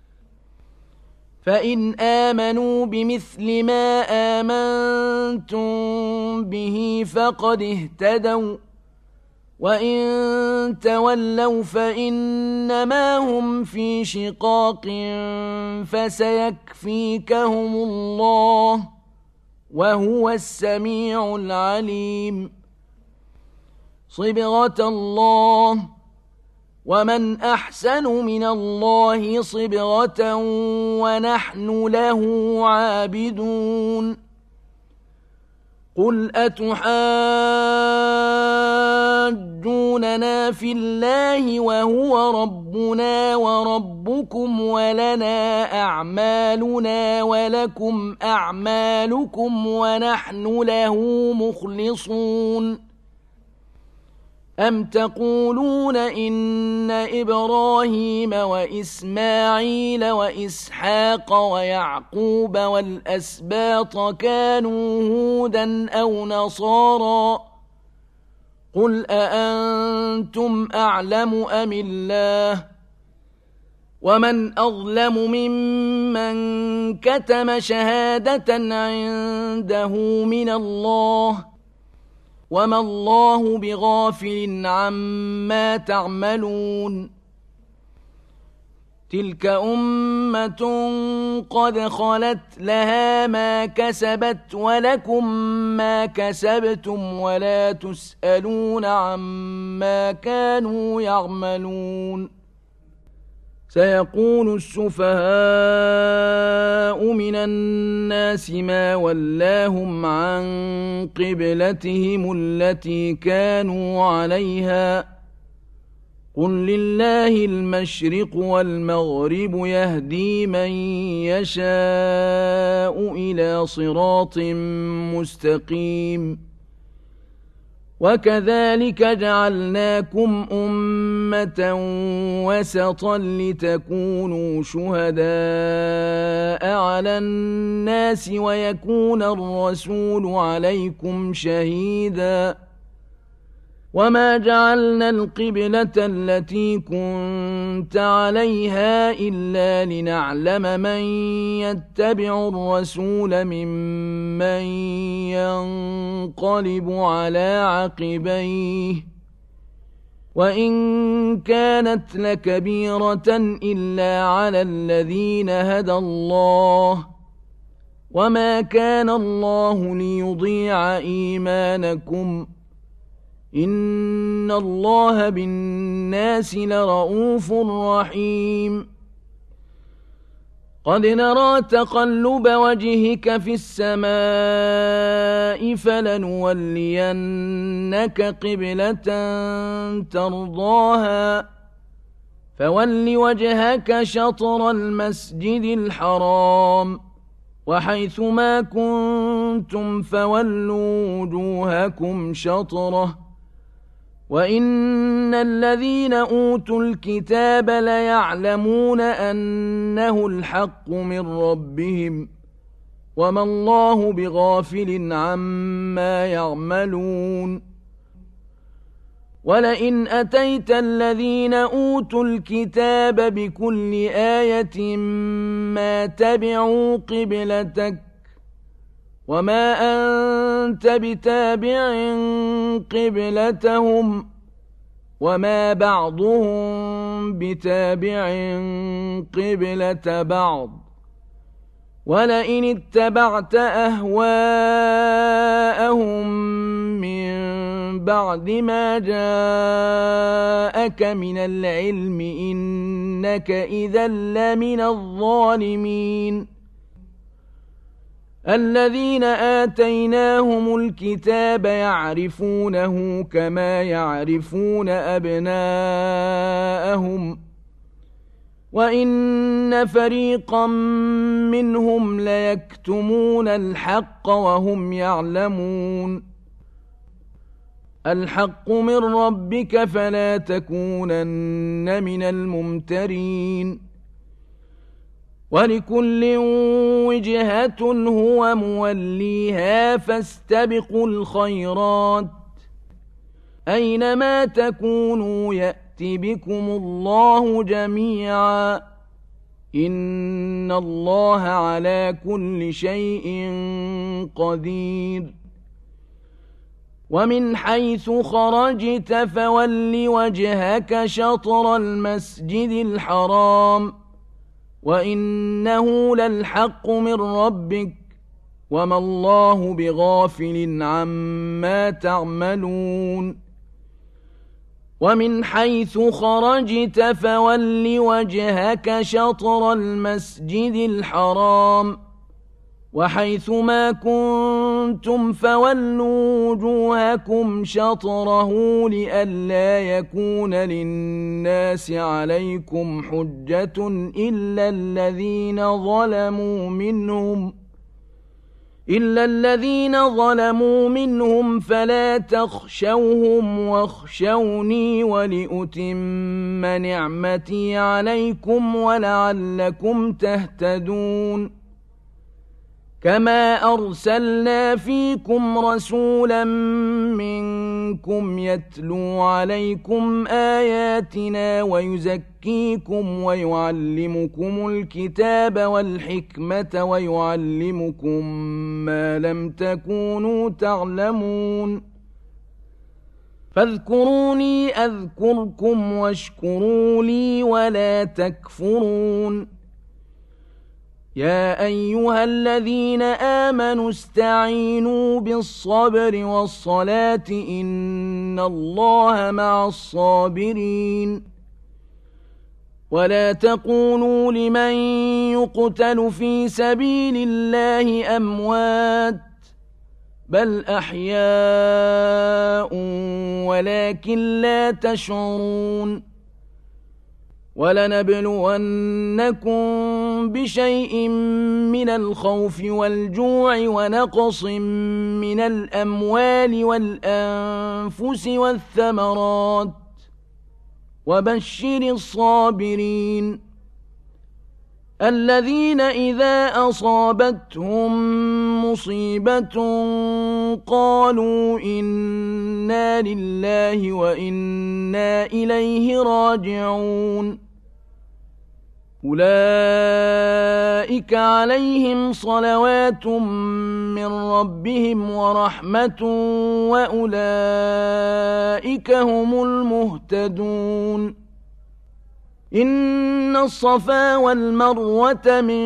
فإن آمنوا بمثل ما آمنتم به فقد اهتدوا وإن تولوا فإنما هم في شقاق فسيكفيكهم الله وهو السميع العليم صبغة الله ومن أحسن من الله صبغة ونحن له عابدون قل أتحاجوننا في الله وهو ربنا وربكم ولنا أعمالنا ولكم أعمالكم ونحن له مخلصون أم تقولون إن إبراهيم وإسماعيل وإسحاق ويعقوب والأسباط كانوا هودا أو نصارى قل أأنتم أعلم أم الله ومن أظلم ممن كتم شهادة عنده من الله وما الله بغافل عما تعملون تلك أمة قد خلت لها ما كسبت ولكم ما كسبتم ولا تسألون عما كانوا يعملون سيقول السفهاء من الناس ما ولاهم عن قبلتهم التي كانوا عليها قل لله المشرق والمغرب يهدي من يشاء إلى صراط مستقيم وكذلك جعلناكم أمة وسطا لتكونوا شهداء على الناس ويكون الرسول عليكم شهيداً وما جعلنا القبلة التي كنت عليها إلا لنعلم من يتبع الرسول ممن ينقلب على عقبيه وإن كانت لكبيرة إلا على الذين هدى الله وما كان الله ليضيع إيمانكم إن الله بالناس لرؤوف رحيم قد نرى تقلب وجهك في السماء فلنولينك قبلة ترضاها فول وجهك شطر المسجد الحرام وحيث ما كنتم فولوا وجوهكم شطره وإن الذين أوتوا الكتاب ليعلمون أنه الحق من ربهم وما الله بغافل عما يعملون ولئن أتيت الذين أوتوا الكتاب بكل آية ما تبعوا قبلتك وما أنت بتابع قبلتهم وما بعضهم بتابع قبلة بعض ولئن اتبعت أهواءهم من بعد ما جاءك من العلم إنك إذا لمن الظالمين الذين آتيناهم الكتاب يعرفونه كما يعرفون أبناءهم وإن فريقا منهم ليكتمون الحق وهم يعلمون الحق من ربك فلا تكونن من الممترين ولكل وجهة هو موليها فاستبقوا الخيرات أينما تكونوا يأت بكم الله جميعا إن الله على كل شيء قدير ومن حيث خرجت فول وجهك شطر المسجد الحرام وإنه للحق من ربك وما الله بغافل عما تعملون ومن حيث خرجت فول وجهك شطر المسجد الحرام وحيث ما كنتم فولوا وجوهكم شطره لئلا يكون للناس عليكم حجة إلا الذين ظلموا منهم إلا الذين ظلموا منهم فلا تخشوهم واخشوني ولأتم نعمتي عليكم ولعلكم تهتدون كما أرسلنا فيكم رسولا منكم يتلو عليكم آياتنا ويزكيكم ويعلمكم الكتاب والحكمة ويعلمكم ما لم تكونوا تعلمون فاذكروني أذكركم واشكروا لي ولا تكفرون يا أيها الذين آمنوا استعينوا بالصبر والصلاة إن الله مع الصابرين ولا تقولوا لمن يقتل في سبيل الله أموات بل أحياء ولكن لا تشعرون ولنبلونكم بشيء من الخوف والجوع ونقص من الأموال والأنفس والثمرات وبشر الصابرين الذين إذا أصابتهم مصيبة قالوا إنا لله وإنا إليه راجعون أولئك عليهم صلوات من ربهم ورحمة وأولئك هم المهتدون إن الصفا والمروة من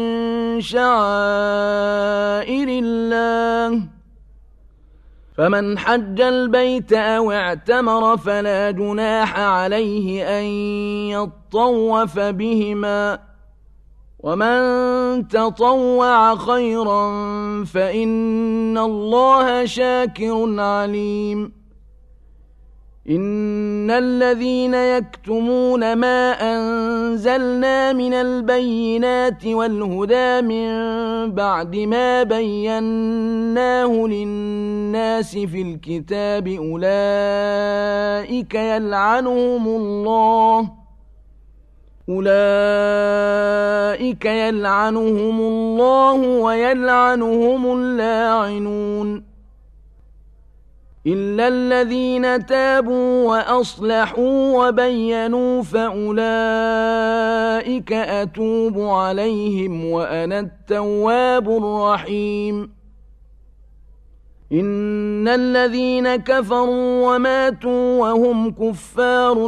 شعائر الله فمن حج البيت أو اعتمر فلا جناح عليه أن يطوف بهما ومن تطوع خيرا فإن الله شاكر عليم إن الذين يكتمون ما أنزلنا من البينات والهدى من بعد ما بيناه للناس في الكتاب أولئك يلعنهم الله أولئك يلعنهم الله ويلعنهم اللاعنون إلا الذين تابوا وأصلحوا وبينوا فأولئك أتوب عليهم وأنا التواب الرحيم إن الذين كفروا وماتوا وهم كفار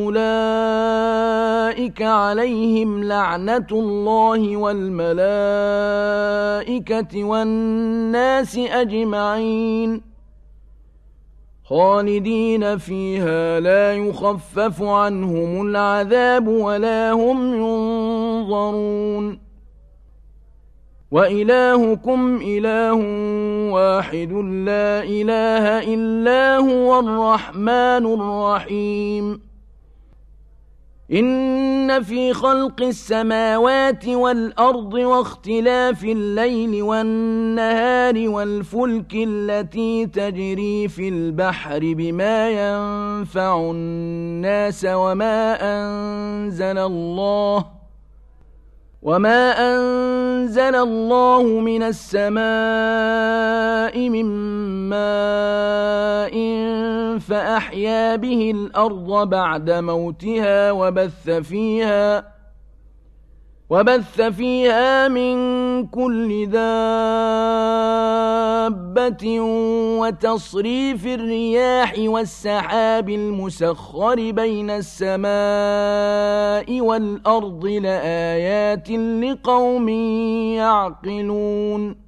أولئك عليهم لعنة الله والملائكة والناس أجمعين خالدين فيها لا يخفف عنهم العذاب ولا هم ينظرون وإلهكم إله واحد لا إله إلا هو الرحمن الرحيم إن في خلق السماوات والأرض واختلاف الليل والنهار والفلك التي تجري في البحر بما ينفع الناس وما أنزل الله وما أنزل الله من السماء من ماء فأحيا به الأرض بعد موتها وبث فيها وبث فيها من كل دابة وتصريف الرياح والسحاب المسخر بين السماء والأرض لآيات لقوم يعقلون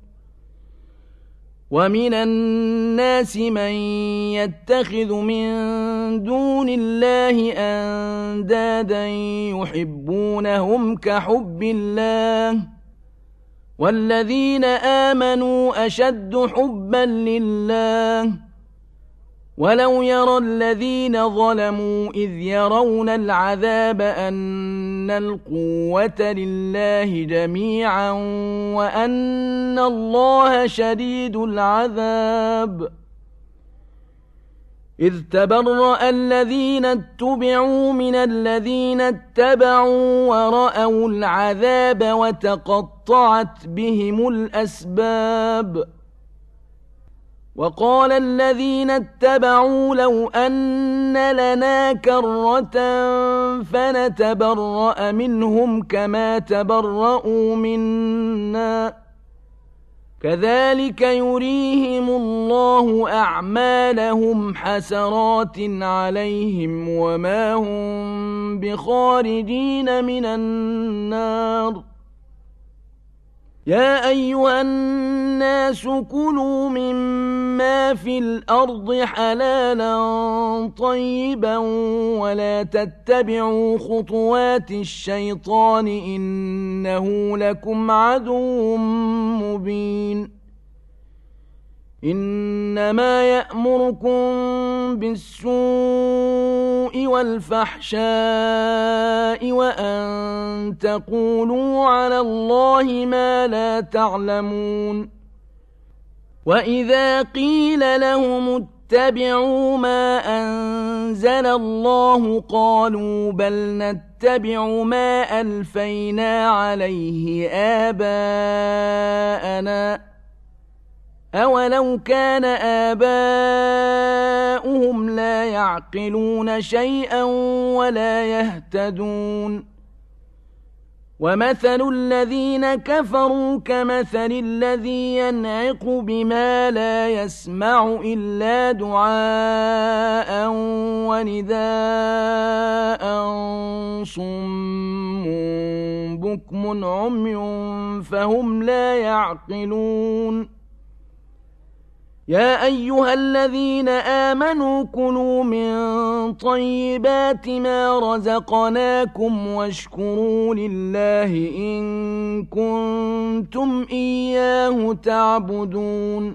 ومن الناس من يتخذ من دون الله أندادا يحبونهم كحب الله والذين آمنوا أشد حبا لله ولو يرى الذين ظلموا إذ يرون العذاب أن القوة لله جميعا وأن الله شديد العذاب إذ تبرأ الذين اتبعوا من الذين اتبعوا ورأوا العذاب وتقطعت بهم الأسباب وقال الذين اتبعوا لو أن لنا كرة فنتبرأ منهم كما تبرأوا منا كذلك يريهم الله أعمالهم حسرات عليهم وما هم بخارجين من النار. يا أيها الناس كلوا مما في الأرض حلالا طيبا ولا تتبعوا خطوات الشيطان إنه لكم عدو مبين. إنما يأمركم بالسوء والفحشاء وأن تقولوا على الله ما لا تعلمون. وإذا قيل لهم اتبعوا ما أنزل الله قالوا بل نتبع ما ألفينا عليه آباءنا أولو كان آباؤهم لا يعقلون شيئا ولا يهتدون. ومثل الذين كفروا كمثل الذي ينعق بما لا يسمع إلا دعاء ونداء صم بكم عمي فهم لا يعقلون. يا أيها الذين آمنوا كلوا من طيبات ما رزقناكم واشكروا لله إن كنتم إياه تعبدون.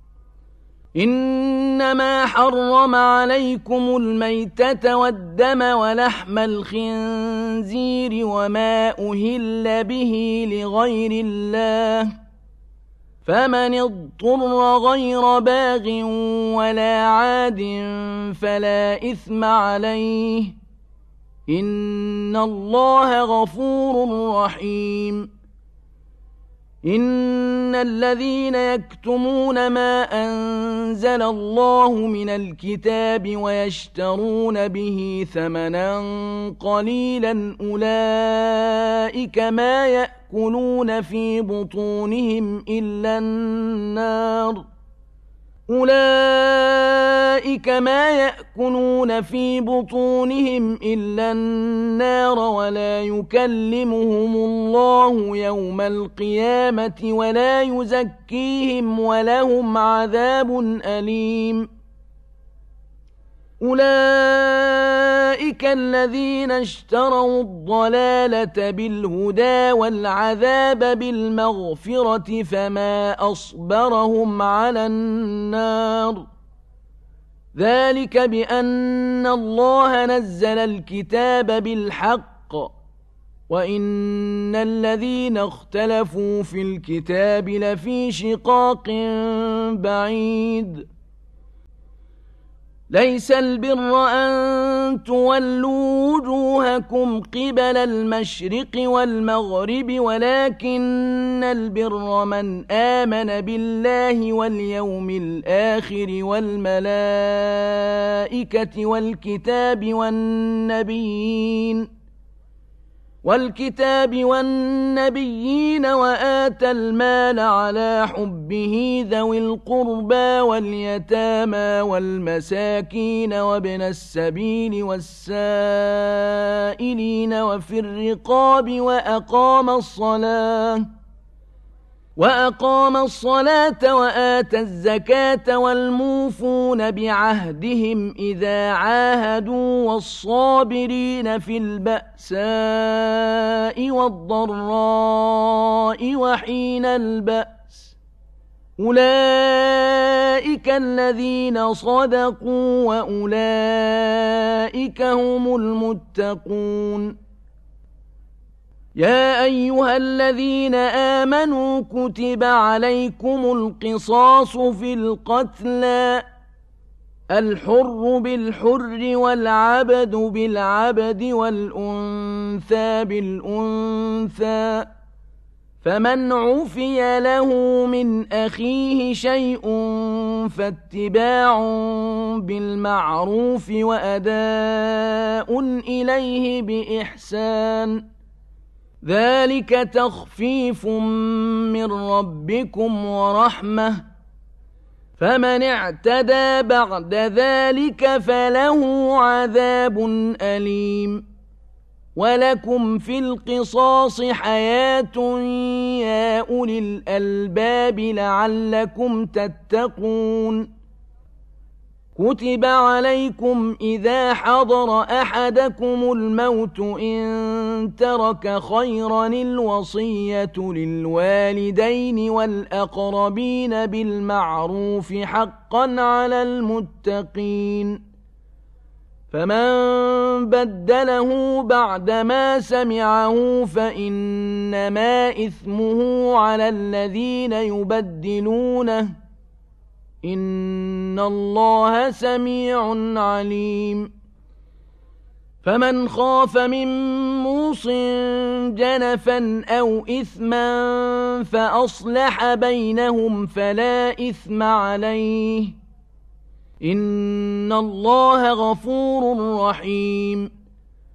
إنما حرم عليكم الميتة والدم ولحم الخنزير وما أهل به لغير الله فمن اضطر غير باغ ولا عاد فلا إثم عليه إن الله غفور رحيم. إن الذين يكتمون ما أنزل الله من الكتاب ويشترون به ثمنا قليلا أولئك ما يأكلون في بطونهم إلا النار أولئك ما يأكلون في بطونهم إلا النار ولا يكلمهم الله يوم القيامة ولا يزكيهم ولهم عذاب أليم. أولئك الذين اشتروا الضلالة بالهدى والعذاب بالمغفرة فما أصبرهم على النار. ذلك بأن الله نزل الكتاب بالحق وإن الذين اختلفوا في الكتاب لفي شقاق بعيد. ليس البر أن تولوا وجوهكم قبل المشرق والمغرب ولكن البر من آمن بالله واليوم الآخر والملائكة والكتاب والنبيين والكتاب والنبيين وآتى المال على حبه ذوي القربى واليتامى والمساكين وابن السبيل والسائلين وفي الرقاب وأقام الصلاة وأقام الصلاة وآتى الزكاة والموفون بعهدهم إذا عاهدوا والصابرين في البأساء والضراء وحين البأس أولئك الذين صدقوا وأولئك هم المتقون. يا أيها الذين آمنوا كتب عليكم القصاص في القتلى الحر بالحر والعبد بالعبد والأنثى بالأنثى فمن عفي له من أخيه شيء فاتباع بالمعروف وأداء إليه بإحسان ذلك تخفيف من ربكم ورحمة فمن اعتدى بعد ذلك فله عذاب أليم ولكم في القصاص حياة يا أولي الألباب لعلكم تتقون كتب عليكم إذا حضر أحدكم الموت إن ترك خيرا الوصية للوالدين والأقربين بالمعروف حقا على المتقين فمن بدله بعدما سمعه فإنما إثمه على الذين يبدلونه إن الله سميع عليم فمن خاف من موص جنفا أو إثما فأصلح بينهم فلا إثم عليه إن الله غفور رحيم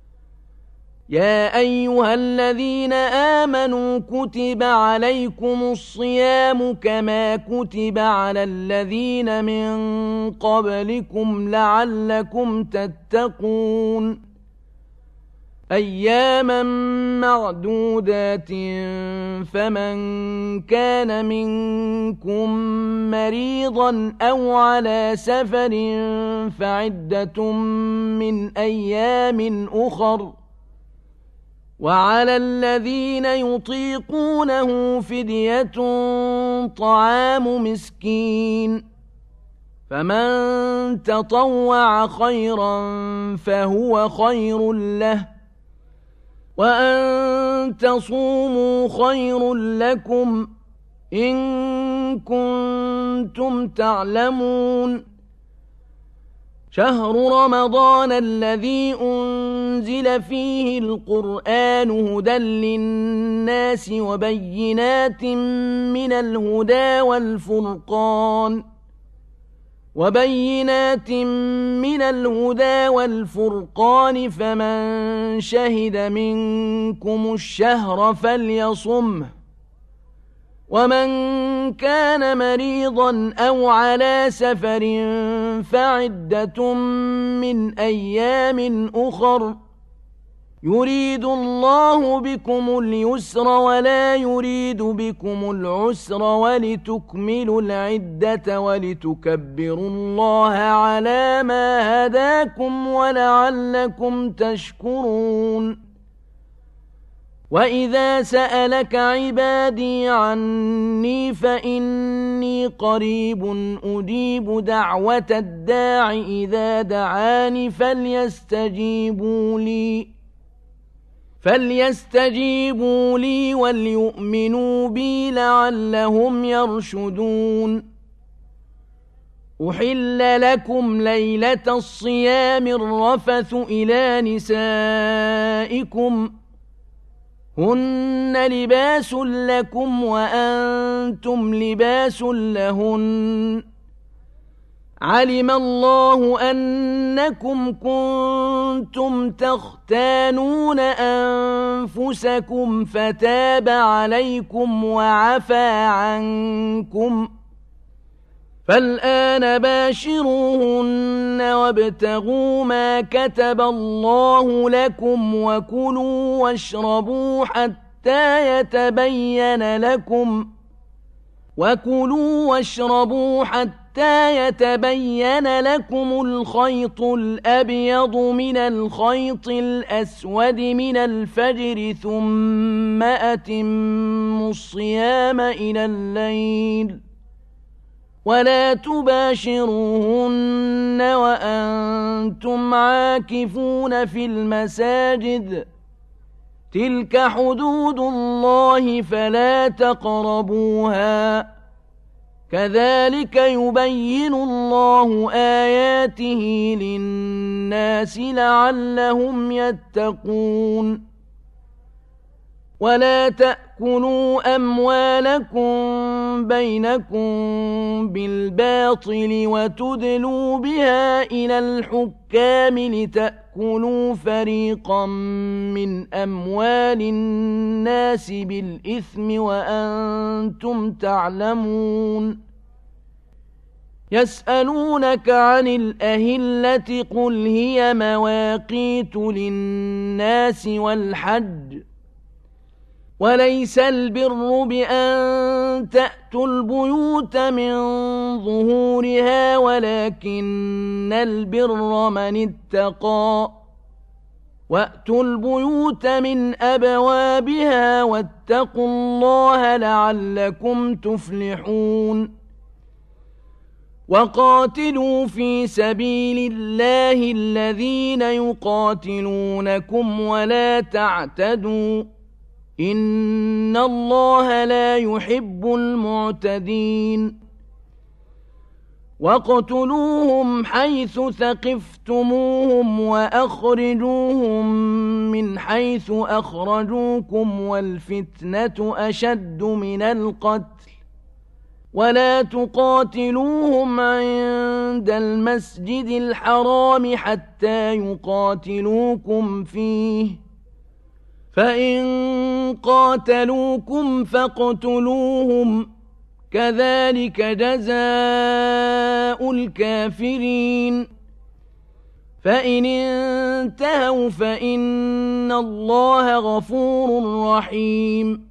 يا أيها الذين آمنوا كتب عليكم الصيام كما كتب على الذين من قبلكم لعلكم تتقون أياما معدودات فمن كان منكم مريضا أو على سفر فعدة من أيام أخر وعلى الذين يطيقونه فدية طعام مسكين فمن تطوع خيرا فهو خير له وأن تصوموا خير لكم إن كنتم تعلمون شهر رمضان الذي أنزل فيه القرآن هدى للناس وبينات من الهدى والفرقان وبينات من الهدى والفرقان فمن شهد منكم الشهر فليصمه ومن كان مريضا أو على سفر فعدة من أيام أخر يريد الله بكم اليسر ولا يريد بكم العسر ولتكملوا العدة ولتكبروا الله على ما هداكم ولعلكم تشكرون وإذا سألك عبادي عني فإني قريب أجيب دعوة الداع إذا دعاني فليستجيبوا لي فليستجيبوا لي وليؤمنوا بي لعلهم يرشدون أحل لكم ليلة الصيام الرفث إلى نسائكم هن لباس لكم وأنتم لباس لهن علم الله أنكم كنتم تختانون أنفسكم فتاب عليكم وعفى عنكم فالآن باشروهن وابتغوا ما كتب الله لكم وكلوا واشربوا حتى يتبين لكم وكلوا واشربوا حتى يتبين لكم الخيط الأبيض من الخيط الأسود من الفجر ثم أتموا الصيام إلى الليل ولا تباشروهن وأنتم عاكفون في المساجد تلك حدود الله فلا تقربوها كذلك يبين الله آياته للناس. للناس لعلهم يتقون ولا تأكلوا أموالكم بينكم بالباطل وتدلوا بها إلى الحكام لتأكلوا فريقا من أموال الناس بالإثم وأنتم تعلمون يسألونك عن الأهلة قل هي مواقيت للناس والحج وليس البر بأن تأتوا البيوت من ظهورها ولكن البر من اتقى وأتوا البيوت من أبوابها واتقوا الله لعلكم تفلحون وقاتلوا في سبيل الله الذين يقاتلونكم ولا تعتدوا إن الله لا يحب المعتدين واقتلوهم حيث ثقفتموهم وأخرجوهم من حيث أخرجوكم والفتنة أشد من القتل ولا تقاتلوهم عند المسجد الحرام حتى يقاتلوكم فيه فإن قاتلوكم فاقتلوهم كذلك جزاء الكافرين فإن انتهوا فإن الله غفور رحيم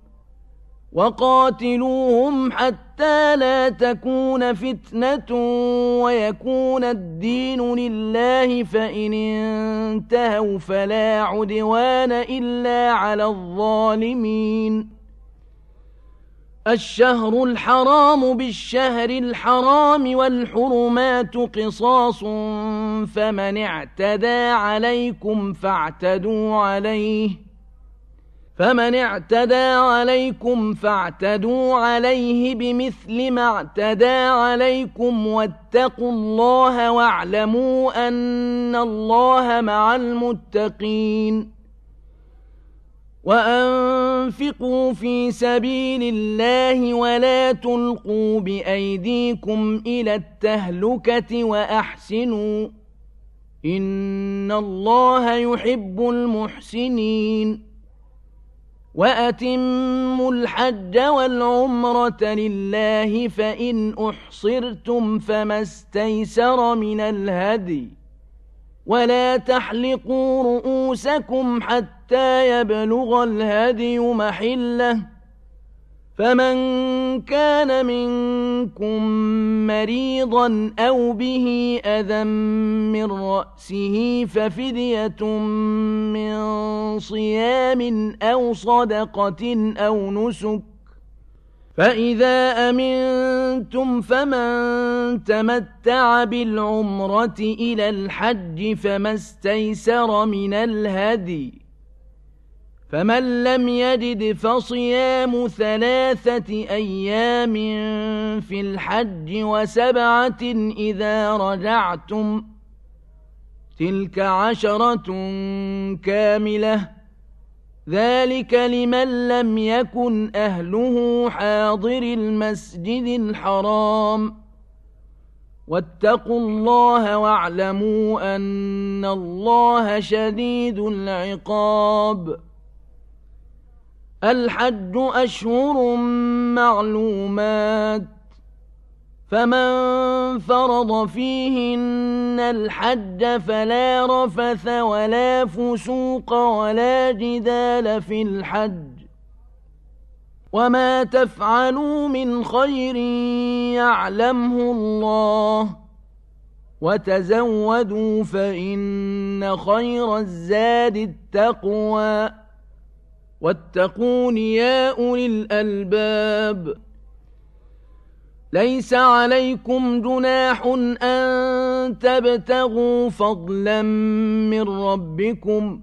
وقاتلوهم حتى لا تكون فتنة ويكون الدين لله فإن انتهوا فلا عدوان إلا على الظالمين الشهر الحرام بالشهر الحرام والحرمات قصاص فمن اعتدى عليكم فاعتدوا عليه فمن اعتدى عليكم فاعتدوا عليه بمثل ما اعتدى عليكم واتقوا الله واعلموا أن الله مع المتقين وأنفقوا في سبيل الله ولا تلقوا بأيديكم إلى التهلكة وأحسنوا إن الله يحب المحسنين وأتموا الحج والعمرة لله فإن أحصرتم فما استيسر من الهدي ولا تحلقوا رؤوسكم حتى يبلغ الهدي محله فمن كان منكم مريضا أو به أذى من رأسه ففدية من صيام أو صدقة أو نسك فإذا أمنتم فمن تمتع بالعمرة إلى الحج فما استيسر من الهدي فمن لم يجد فصيام ثلاثة أيام في الحج وسبعة إذا رجعتم تلك عشرة كاملة ذلك لمن لم يكن أهله حاضر المسجد الحرام واتقوا الله واعلموا أن الله شديد العقاب الحج أشهر معلومات فمن فرض فيهن الحج فلا رفث ولا فسوق ولا جدال في الحج وما تفعلوا من خير يعلمه الله وتزودوا فإن خير الزاد التقوى واتقون يا أولي الألباب ليس عليكم جناح أن تبتغوا فضلا من ربكم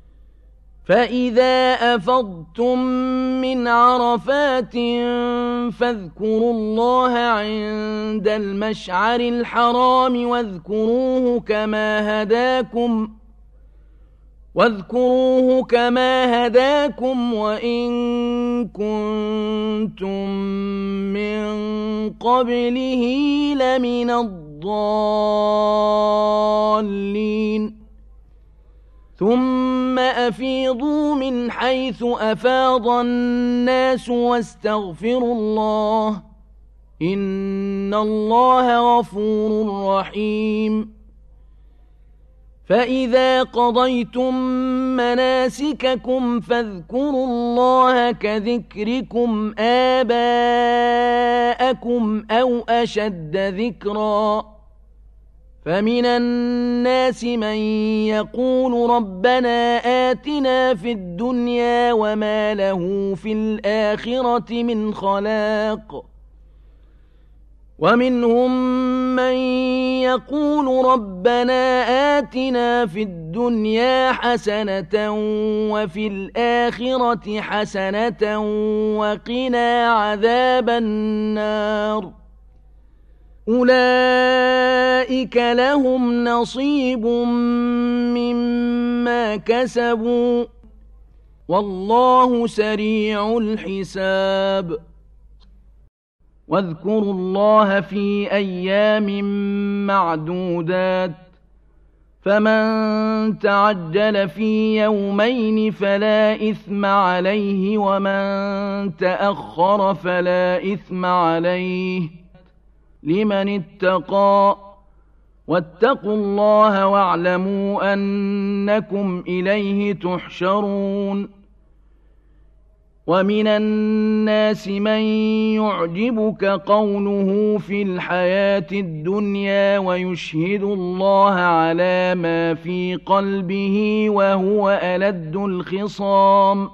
فإذا أفضتم من عرفات فاذكروا الله عند المشعر الحرام واذكروه كما هداكم واذكروه كما هداكم وإن كنتم من قبله لمن الضالين ثم أفيضوا من حيث أفاض الناس واستغفروا الله إن الله غفور رحيم فإذا قضيتم مناسككم فاذكروا الله كذكركم آباءكم أو أشد ذكرا فمن الناس من يقول ربنا آتنا في الدنيا وما له في الآخرة من خلاق ومنهم من يقول ربنا آتنا في الدنيا حسنة وفي الآخرة حسنة وقنا عذاب النار أولئك لهم نصيب مما كسبوا والله سريع الحساب واذكروا الله في أيام معدودات فمن تعجل في يومين فلا إثم عليه ومن تأخر فلا إثم عليه لمن اتقى واتقوا الله واعلموا أنكم إليه تحشرون ومن الناس من يعجبك قوله في الحياة الدنيا ويشهد الله على ما في قلبه وهو ألد الخصام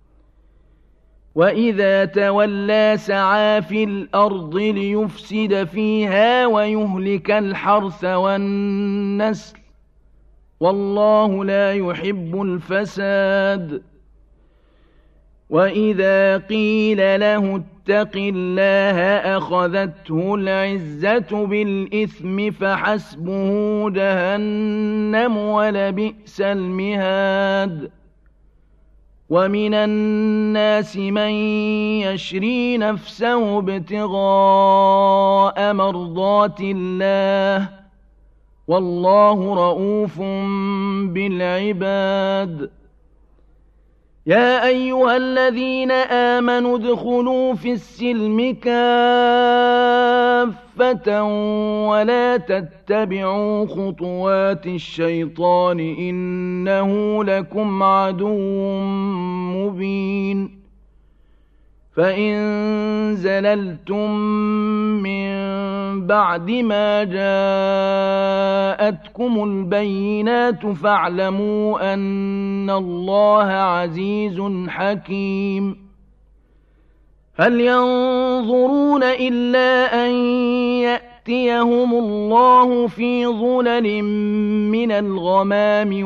وإذا تولى سعى في الأرض ليفسد فيها ويهلك الحرث والنسل والله لا يحب الفساد وإذا قيل له اتق الله أخذته العزة بالإثم فحسبه جهنم ولبئس المهاد ومن الناس من يشري نفسه ابتغاء مرضات الله والله رؤوف بالعباد يا أيها الذين آمنوا ادخلوا في السلم كافة ولا تتبعوا خطوات الشيطان إنه لكم عدو مبين فإن زللتم من بعد ما جاءتكم البينات فاعلموا أن الله عزيز حكيم هل ينظرون إلا أن يأتيهم الله في ظلل من الغمام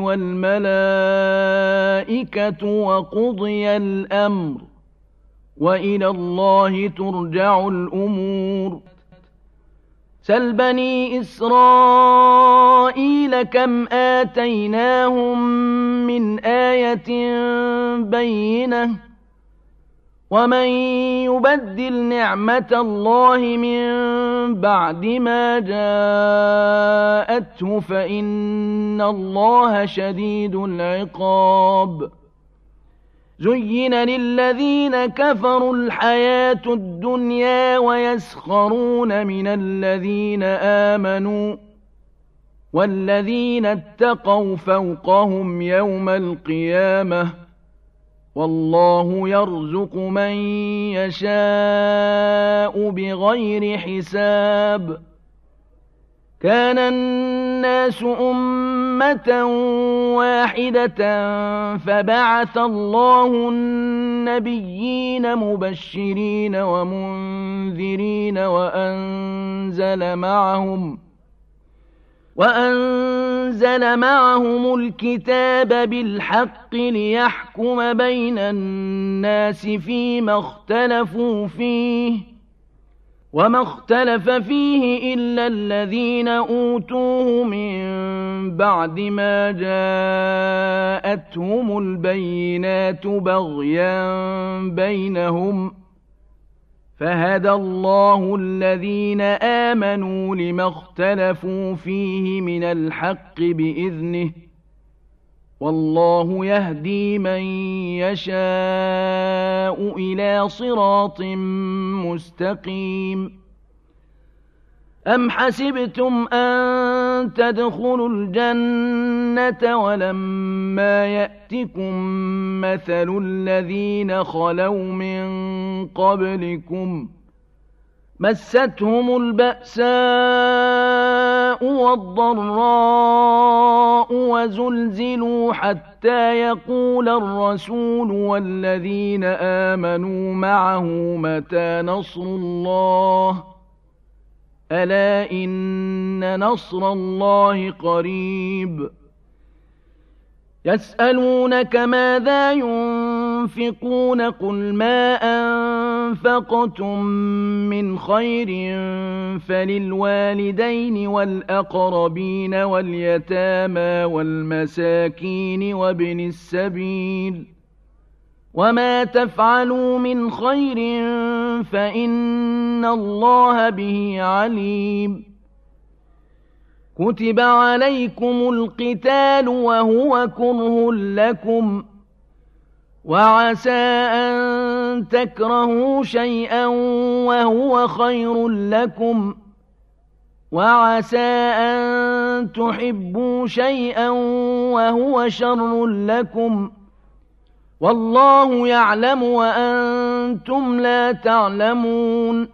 والملائكة وقضي الأمر وإلى الله ترجع الأمور سل بني إسرائيل كم آتيناهم من آية بينة ومن يبدل نعمة الله من بعد ما جاءته فإن الله شديد العقاب زين للذين كفروا الحياة الدنيا ويسخرون من الذين آمنوا والذين اتقوا فوقهم يوم القيامة والله يرزق من يشاء بغير حساب كان الناس أمة واحدة فبعث الله النبيين مبشرين ومنذرين وأنزل معهم وأنزل معهم الكتاب بالحق ليحكم بين الناس فيما اختلفوا فيه وما اختلف فيه إلا الذين أوتوه من بعد ما جاءتهم البينات بغيا بينهم فهدى الله الذين آمنوا لما اختلفوا فيه من الحق بإذنه والله يهدي من يشاء إلى صراط مستقيم أم حسبتم أن تدخلوا الجنة ولما يأتكم مثل الذين خلوا من قبلكم مستهم البأساء والضراء وزلزلوا حتى يقول الرسول والذين آمنوا معه متى نصر الله ألا إن نصر الله قريب يسألونك ماذا ينفقون قل ما أنفقتم من خير فللوالدين والأقربين واليتامى والمساكين وابن السبيل وما تفعلوا من خير فإن الله به عليم كتب عليكم القتال وهو كره لكم وعسى أن تكرهوا شيئا وهو خير لكم وعسى أن تحبوا شيئا وهو شر لكم والله يعلم وأنتم لا تعلمون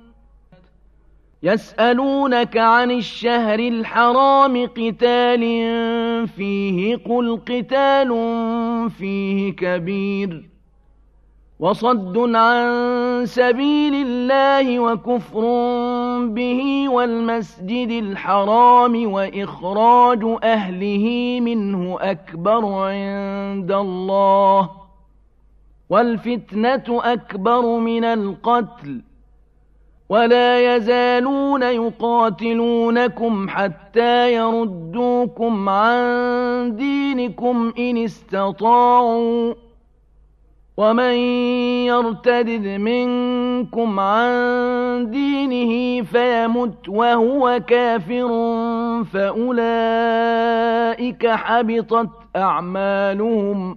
يسألونك عن الشهر الحرام قتال فيه قل قتال فيه كبير وصد عن سبيل الله وكفر به والمسجد الحرام وإخراج أهله منه أكبر عند الله والفتنة أكبر من القتل ولا يزالون يقاتلونكم حتى يردوكم عن دينكم إن استطاعوا ومن يرتد منكم عن دينه فيمت وهو كافر فأولئك حبطت أعمالهم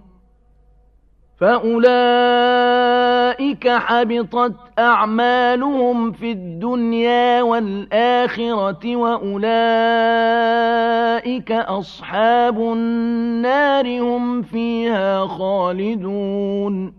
فأولئك حبطت أعمالهم في الدنيا والآخرة وأولئك أصحاب النار هم فيها خالدون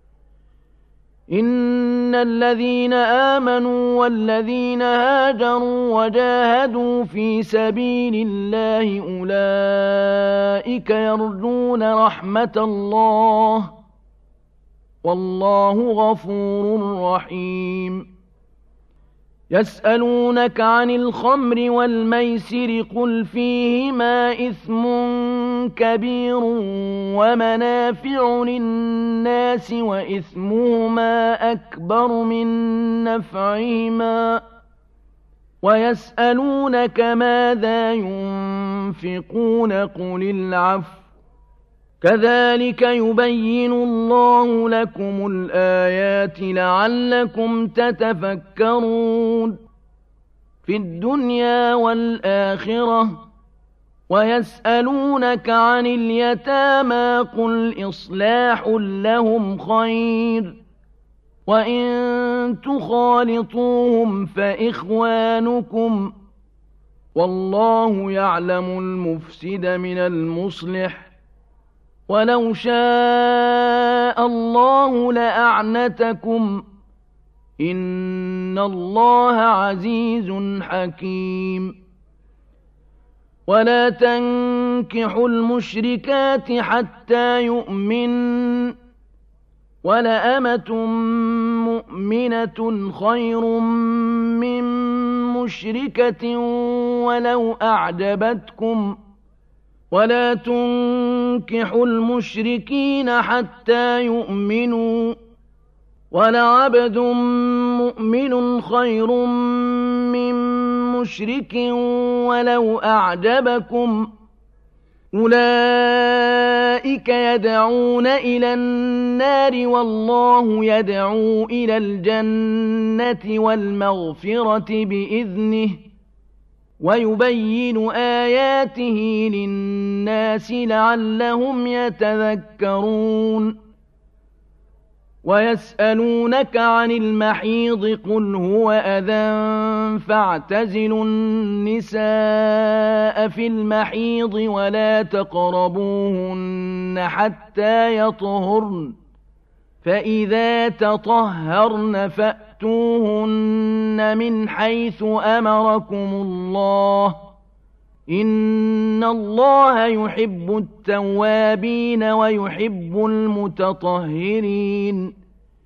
إن الذين آمنوا والذين هاجروا وجاهدوا في سبيل الله أولئك يرجون رحمة الله والله غفور رحيم يسألونك عن الخمر والميسر قل فيهما إثم كبير ومنافع للناس وإثمهما أكبر من نفعهما ويسألونك ماذا ينفقون قل العفو كذلك يبين الله لكم الآيات لعلكم تتفكرون في الدنيا والآخرة ويسألونك عن اليتامى قل إصلاح لهم خير وإن تخالطوهم فإخوانكم والله يعلم المفسد من المصلح ولو شاء الله لأعنتكم إن الله عزيز حكيم ولا تنكحوا المشركات حتى يؤمن ولأمة مؤمنة خير من مشركة ولو أعجبتكم ولا تنكحوا المشركين حتى يؤمنوا وَلَعَبْدٌ مُّؤْمِنٌ خَيْرٌ مِّن مُّشْرِكٍ وَلَوْ أَعْجَبَكُمْ ۗ أُولَٰئِكَ يَدْعُونَ إِلَى النَّارِ وَاللَّهُ يَدْعُو إِلَى الْجَنَّةِ وَالْمَغْفِرَةِ بِإِذْنِهِ ۗ وَيُبَيِّنُ آيَاتِهِ لِلنَّاسِ لَعَلَّهُمْ يَتَذَكَّرُونَ وَيَسْأَلُونَكَ عَنِ الْمَحِيضِ ۖ قُلْ هُوَ أَذًى فَاعْتَزِلُوا النِّسَاءَ فِي الْمَحِيضِ وَلَا تَقْرَبُوهُنَّ حَتَّىٰ يَطْهُرْنَ ۖ فَإِذَا تَطَهَّرْنَ فَأْتُوهُنَّ مِنْ حَيْثُ أَمَرَكُمُ اللَّهُ ۚ إِنَّ اللَّهَ يُحِبُّ التَّوَّابِينَ وَيُحِبُّ الْمُتَطَهِّرِينَ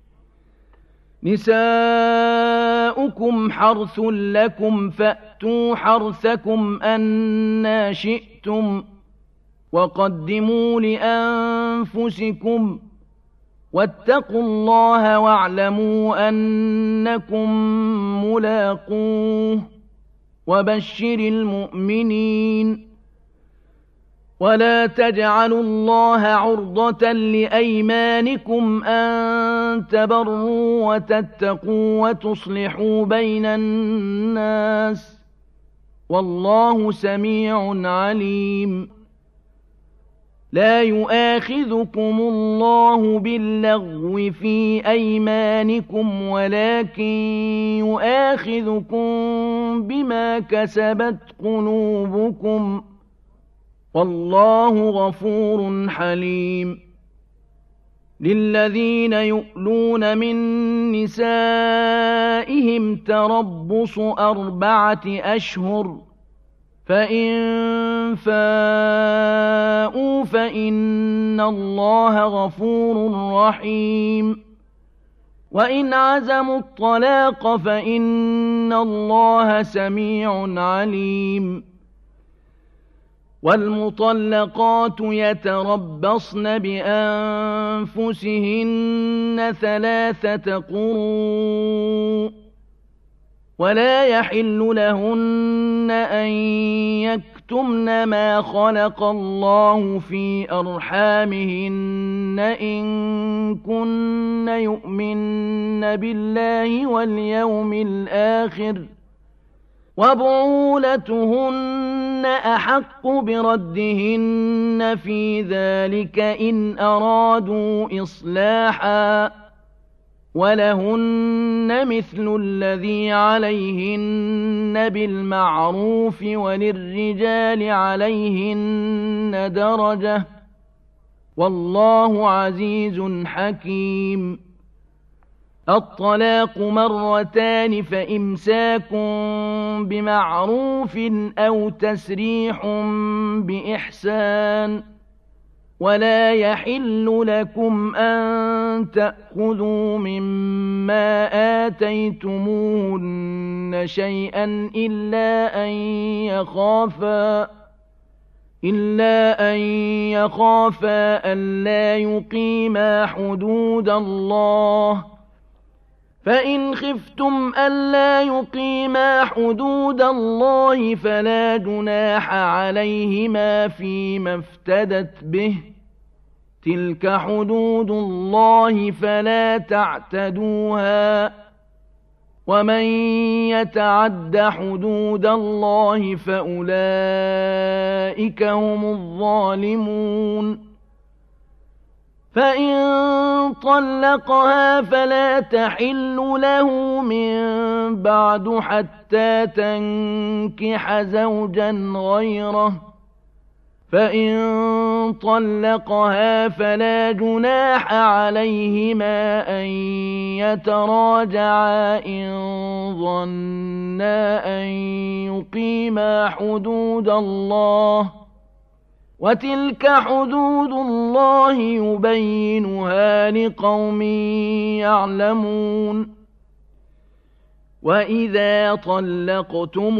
نِسَاؤُكُمْ حَرْثٌ لَّكُمْ فَأْتُوا حَرْثَكُمْ أَنَّىٰ شِئْتُمْ ۖ وَقَدِّمُوا لِأَنفُسِكُمْ ۚ وَاتَّقُوا اللَّهَ وَاعْلَمُوا أَنَّكُم مُّلَاقُوهُ ۗ وَبَشِّرِ الْمُؤْمِنِينَ وَلَا تَجْعَلُوا اللَّهَ عُرْضَةً لِّأَيْمَانِكُمْ أَن تَبَرُّوا وَتَتَّقُوا وَتُصْلِحُوا بَيْنَ النَّاسِ ۗ وَاللَّهُ سَمِيعٌ عَلِيمٌ لَا يُؤَاخِذُكُمُ اللَّهُ بِاللَّغْوِ فِي أَيْمَانِكُمْ وَلَٰكِن يُؤَاخِذُكُم بِمَا كَسَبَتْ قُلُوبُكُمْ ۗ وَاللَّهُ غَفُورٌ حَلِيمٌ لِّلَّذِينَ يُؤْلُونَ مِن نِّسَائِهِمْ تَرَبُّصُ أَرْبَعَةِ أَشْهُرٍ ۖ فَإِن فَاءُوا فَإِنَّ اللَّهَ غَفُورٌ رَّحِيمٌ وَإِنْ عَزَمُوا الطَّلَاقَ فَإِنَّ اللَّهَ سَمِيعٌ عَلِيمٌ وَالْمُطَلَّقَاتُ يَتَرَبَّصْنَ بِأَنفُسِهِنَّ ثَلَاثَةَ قُرُوءٍ ۚ وَلَا يَحِلُّ لَهُنَّ أَن يَكْتُمْنَ مَا خَلَقَ اللَّهُ فِي أَرْحَامِهِنَّ إِن كُنَّ يُؤْمِنَّ بِاللَّهِ وَالْيَوْمِ الْآخِرِ ۚ وَبُعُولَتُهُنَّ أَحَقُّ بِرَدِّهِنَّ فِي ذَٰلِكَ إِنْ أَرَادُوا إِصْلَاحًا ۚ وَلَهُنَّ مِثْلُ الَّذِي عَلَيْهِنَّ بِالْمَعْرُوفِ وَلِلرِّجَالِ عَلَيْهِنَّ دَرَجَةٌ ۗ وَاللَّهُ عَزِيزٌ حَكِيمٌ الطَّلَاقُ مَرَّتَانِ ۖ فَإِمْسَاكٌ بِمَعْرُوفٍ أَوْ تَسْرِيحٌ بِإِحْسَانٍ ۗ وَلَا يَحِلُّ لَكُمْ أَن تَأْخُذُوا مِمَّا آتَيْتُمُوهُنَّ شَيْئًا إِلَّا أَن يَخَافَا إِلَّا أَن يَخَافَا أَلَّا يُقِيمَا حُدُودَ اللَّهِ ۖ فَإِنْ خِفْتُمْ أَلَّا يُقِيمَا حُدُودَ اللَّهِ فَلَا جُنَاحَ عَلَيْهِمَا فِيمَا افْتَدَتْ بِهِ ۗ تِلْكَ حُدُودُ اللَّهِ فَلَا تَعْتَدُوهَا ۚ وَمَن يَتَعَدَّ حُدُودَ اللَّهِ فَأُولَٰئِكَ هُمُ الظَّالِمُونَ فَإِن طَلَّقَهَا فَلَا تَحِلُّ لَهُ مِن بَعْدُ حَتَّىٰ تَنكِحَ زَوْجًا غَيْرَهُ ۚ فَإِن طَلَّقَهَا فَلَا جُنَاحَ عَلَيْهِمَا أَن يَتَرَاجَعَا إِن ظَنَّا أَن يُقِيمَا حُدُودَ اللَّهِ ۗ وَتِلْكَ حُدُودُ اللَّهِ يُبَيِّنُهَا لِقَوْمٍ يَعْلَمُونَ وإذا طلقتم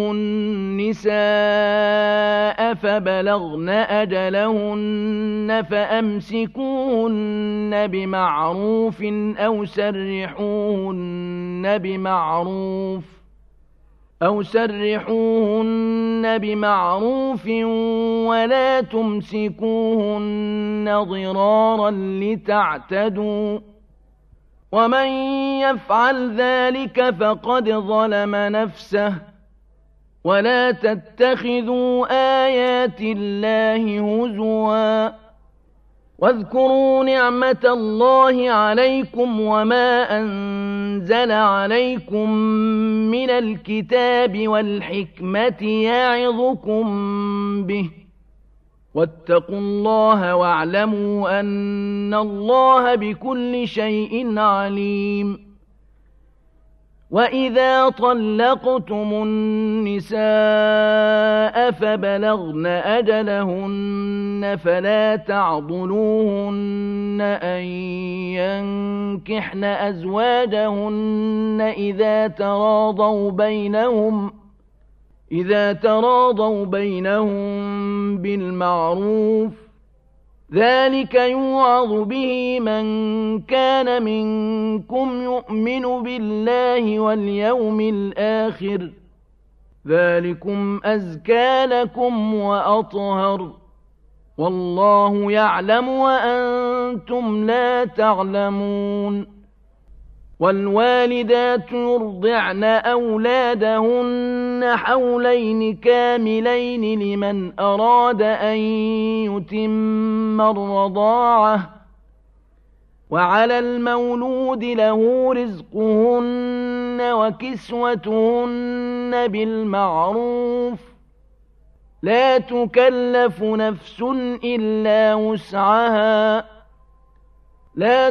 النساء فبلغن أجلهن فأمسكوهن بمعروف أو سرحوهن بمعروف أو سرحوهن بمعروف ولا تمسكوهن ضرارا لتعتدوا ومن يفعل ذلك فقد ظلم نفسه ولا تتخذوا آيات الله هزوا واذكروا نعمة الله عليكم وما أنزل عليكم من الكتاب والحكمة يعظكم به واتقوا الله واعلموا أن الله بكل شيء عليم وإذا طلقتم النساء فبلغن أجلهن فلا تعضلوهن أن ينكحن أزواجهن إذا تراضوا بينهم إذا تراضوا بينهم بالمعروف ذلك يوعظ به من كان منكم يؤمن بالله واليوم الآخر ذلكم أزكى لكم وأطهر والله يعلم وأنتم لا تعلمون والوالدات يرضعن أولادهن حولين كاملين لمن أراد أن يتم الرضاعة وعلى المولود له رزقهن وكسوتهن بالمعروف لا تكلف نفس إلا وسعها لا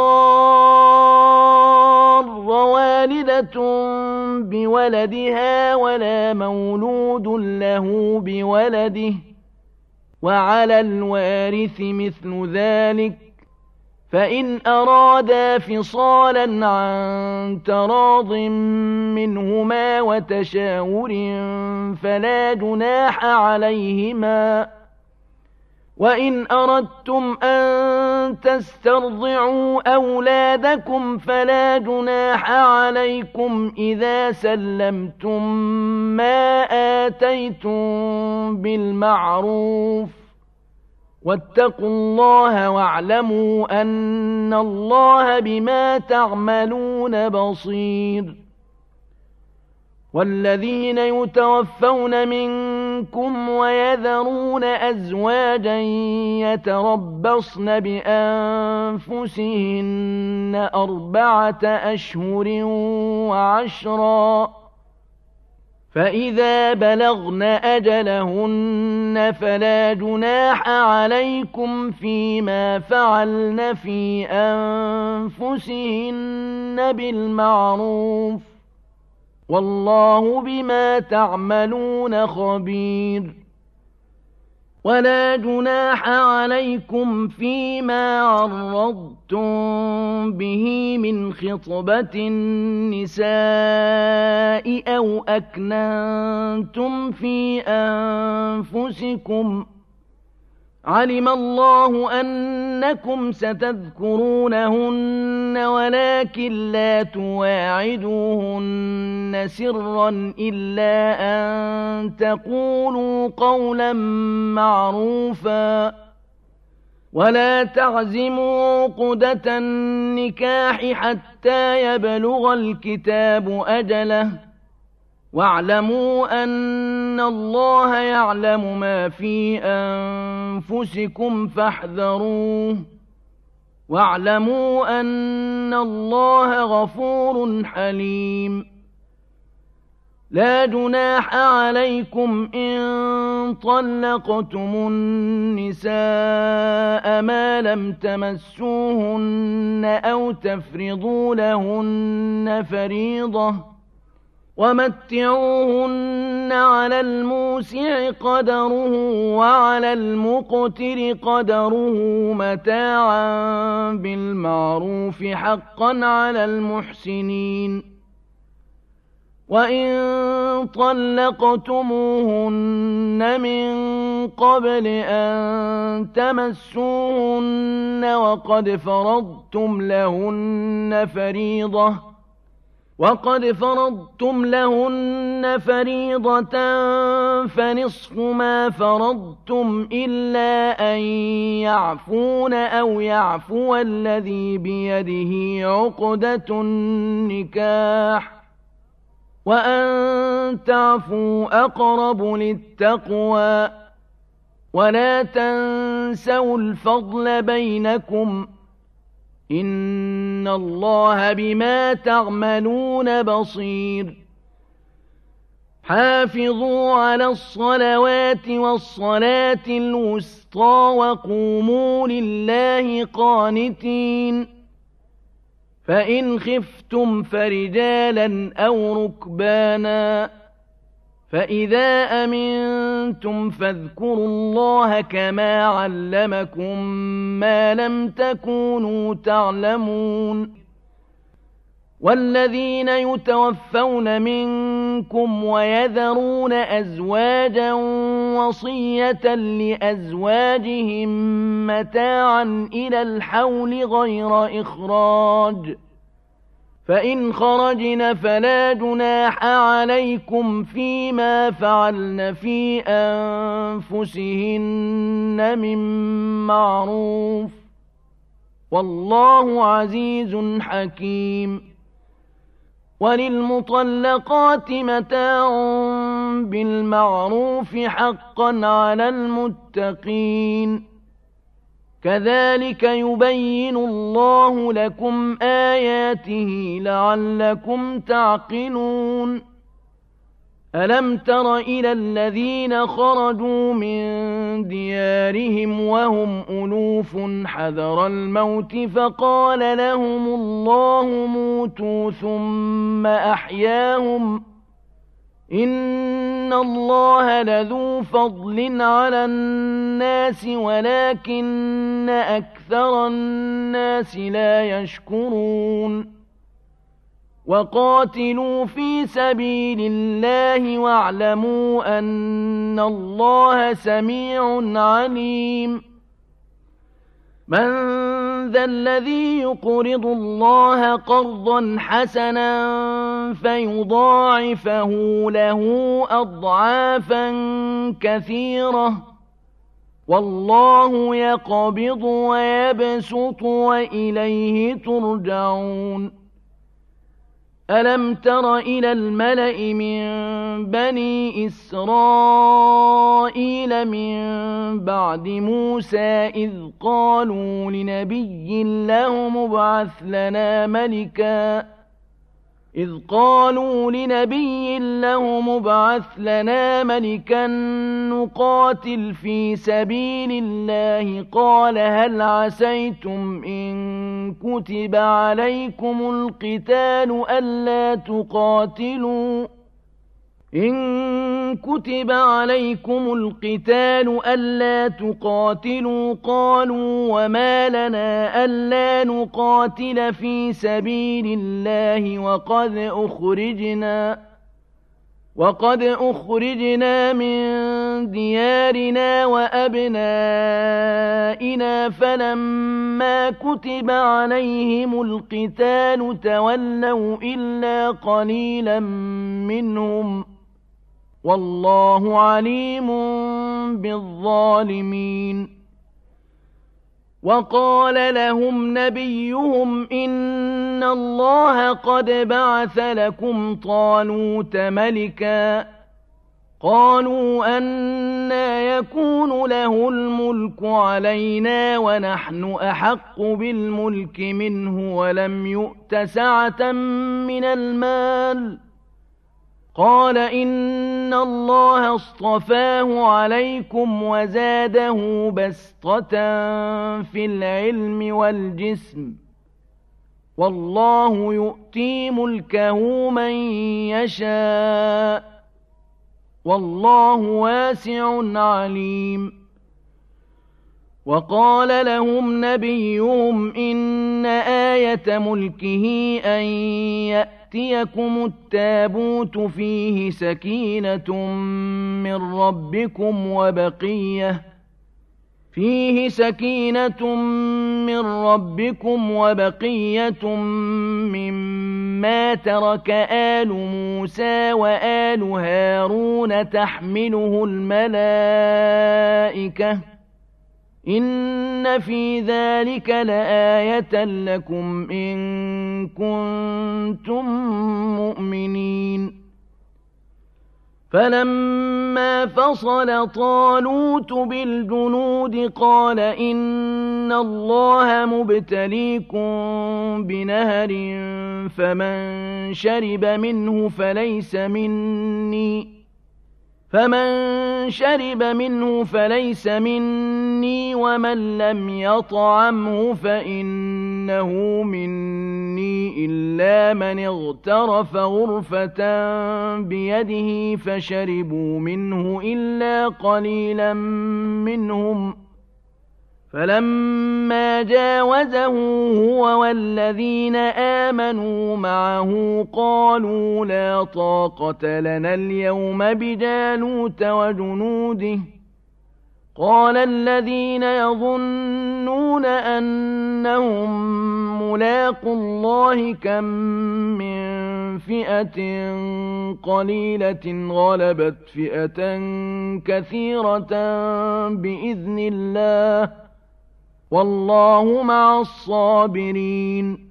تضار والدة بولدها ولا مولود له بولده وعلى الوارث مثل ذلك فإن أرادا فصالا عن تراض منهما وتشاور فلا جناح عليهما وإن أردتم أن تسترضعوا أولادكم فلا جناح عليكم إذا سلمتم ما آتيتم بالمعروف واتقوا الله واعلموا أن الله بما تعملون بصير والذين يتوفون منكم ويذرون أزواجا يتربصن بأنفسهن أربعة أشهر وعشرا فإذا بلغن أجلهن فلا جناح عليكم فيما فعلن في أنفسهن بالمعروف والله بما تعملون خبير ولا جناح عليكم فيما عرضتم به من خطبة النساء أو أكننتم في أنفسكم علم الله أنكم ستذكرونهن ولكن لا تواعدوهن سرا إلا أن تقولوا قولا معروفا ولا تعزموا عقدة النكاح حتى يبلغ الكتاب أجله واعلموا أن الله يعلم ما في أنفسكم فاحذروه واعلموا أن الله غفور حليم لا جناح عليكم إن طلقتم النساء ما لم تمسوهن أو تفرضوا لهن فريضة ومتعوهن على الموسع قدره وعلى المقتر قدره متاعا بالمعروف حقا على المحسنين وَإِن طَلَّقْتُمُوهُنَّ مِن قَبْلِ أَن تَمَسُّوهُنَّ وَقَدْ فَرَضْتُمْ لَهُنَّ فَرِيضَةً وَقَدْ فَرَضْتُمْ لَهُنَّ فَرِيضَةً فَنِصْفُ مَا فَرَضْتُمْ إِلَّا أَن يَعْفُونَ أَوْ يَعْفُوَ الَّذِي بِيَدِهِ عُقْدَةُ النِّكَاحِ وَأَن تَعْفُوا أَقْرَبُ لِلتَّقْوَى وَلَا تَنسَوُا الْفَضْلَ بَيْنَكُمْ إِنَّ اللَّهَ بِمَا تَعْمَلُونَ بَصِيرٌ حافظوا على الصلوات والصلاة الوسطى وقوموا لله قانتين فإن خفتم فرجالا أو ركبانا فإذا أمنتم فاذكروا الله كما علمكم ما لم تكونوا تعلمون والذين يتوفون منكم ويذرون أزواجا وصية لأزواجهم متاعا إلى الحول غير إخراج فإن خرجن فلا جناح عليكم فيما فعلن في أنفسهن من معروف والله عزيز حكيم وللمطلقات متاع بالمعروف حقا على المتقين كذلك يبين الله لكم آياته لعلكم تعقلون ألم تر إلى الذين خرجوا من ديارهم وهم ألوف حذر الموت فقال لهم الله موتوا ثم أحياهم إن الله لذو فضل على الناس ولكن أكثر الناس لا يشكرون وقاتلوا في سبيل الله واعلموا أن الله سميع عليم من ذا الذي يقرض الله قرضا حسنا فيضاعفه له أضعافا كثيرة والله يقبض ويبسط وإليه ترجعون ألم تر إلى الملأ من بني إسرائيل من بعد موسى إذ قالوا لنبي له مبعث لنا ملكا إذ قالوا لنبي له مبعث لنا ملكا نقاتل في سبيل الله قال هل عسيتم إن كتب عليكم القتال ألا تقاتلوا إن كتب عليكم القتال ألا تقاتلوا قالوا وما لنا ألا نقاتل في سبيل الله وقد أخرجنا وقد أخرجنا من ديارنا وأبنائنا فلما كتب عليهم القتال تولوا إلا قليلا منهم والله عليم بالظالمين وقال لهم نبيهم إن الله قد بعث لكم طالوت ملكا قالوا أنى يكون له الملك علينا ونحن أحق بالملك منه ولم يؤت سعة من المال قال إن الله اصطفاه عليكم وزاده بسطة في العلم والجسم والله يؤتي ملكه من يشاء والله واسع عليم وقال لهم نبيهم إن آية ملكه أن يأتي يأتيكم التابوت فيه سكينة من ربكم وبقية فيه سكينة من ربكم وبقية مما ترك آل موسى وآل هارون تحمله الملائكة إن في ذلك لآية لكم إن كنتم مؤمنين فلما فصل طالوت بالجنود قال إن الله مبتليكم بنهر فمن شرب منه فليس مني فمن شرب منه فليس مني ومن لم يطعمه فإنه مني إلا من اغترف غرفة بيده فشربوا منه إلا قليلا منهم فلما جاوزه هو والذين آمنوا معه قالوا لا طاقة لنا اليوم بجالوت وجنوده قال الذين يظنون أنهم ملاقوا الله كم من فئة قليلة غلبت فئة كثيرة بإذن الله والله مع الصابرين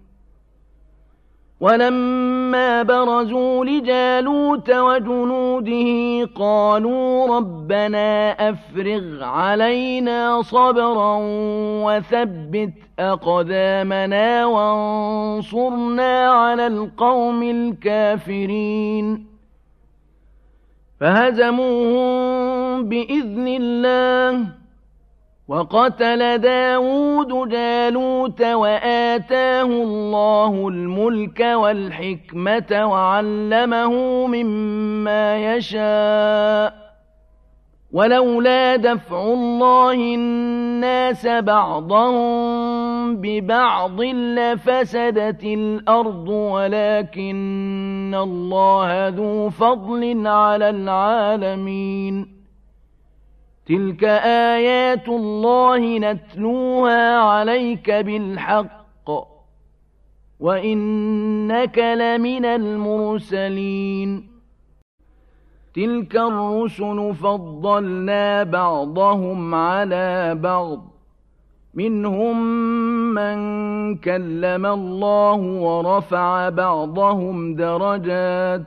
ولما برزوا لجالوت وجنوده قالوا ربنا أفرغ علينا صبرا وثبت أقدامنا وانصرنا على القوم الكافرين فهزموهم بإذن الله وقتل داود جالوت وآتاه الله الملك والحكمة وعلمه مما يشاء ولولا دفع الله الناس بعضهم ببعض لفسدت الأرض ولكن الله ذو فضل على العالمين تلك آيات الله نتلوها عليك بالحق وإنك لمن المرسلين تلك الرسل فضلنا بعضهم على بعض منهم من كلم الله ورفع بعضهم درجات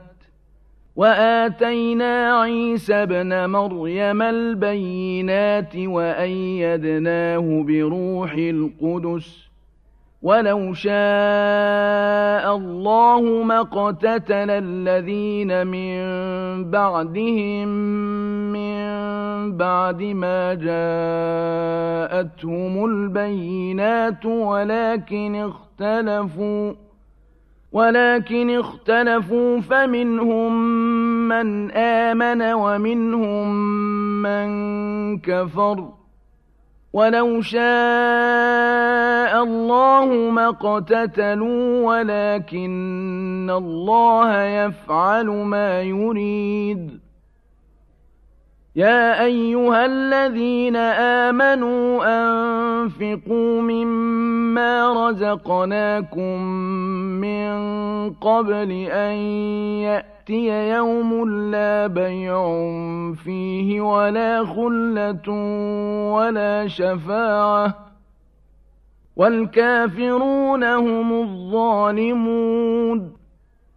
وآتينا عيسى ابن مريم البينات وأيدناه بروح القدس ولو شاء الله ما اقتتل الذين من بعدهم من بعد ما جاءتهم البينات ولكن اختلفوا ولكن اختلفوا فمنهم من آمن ومنهم من كفر ولو شاء الله ما اقتتلوا ولكن الله يفعل ما يريد يا أيها الذين آمنوا أنفقوا مما رزقناكم من قبل أن يأتي يوم لا بيع فيه ولا خلة ولا شفاعة والكافرون هم الظالمون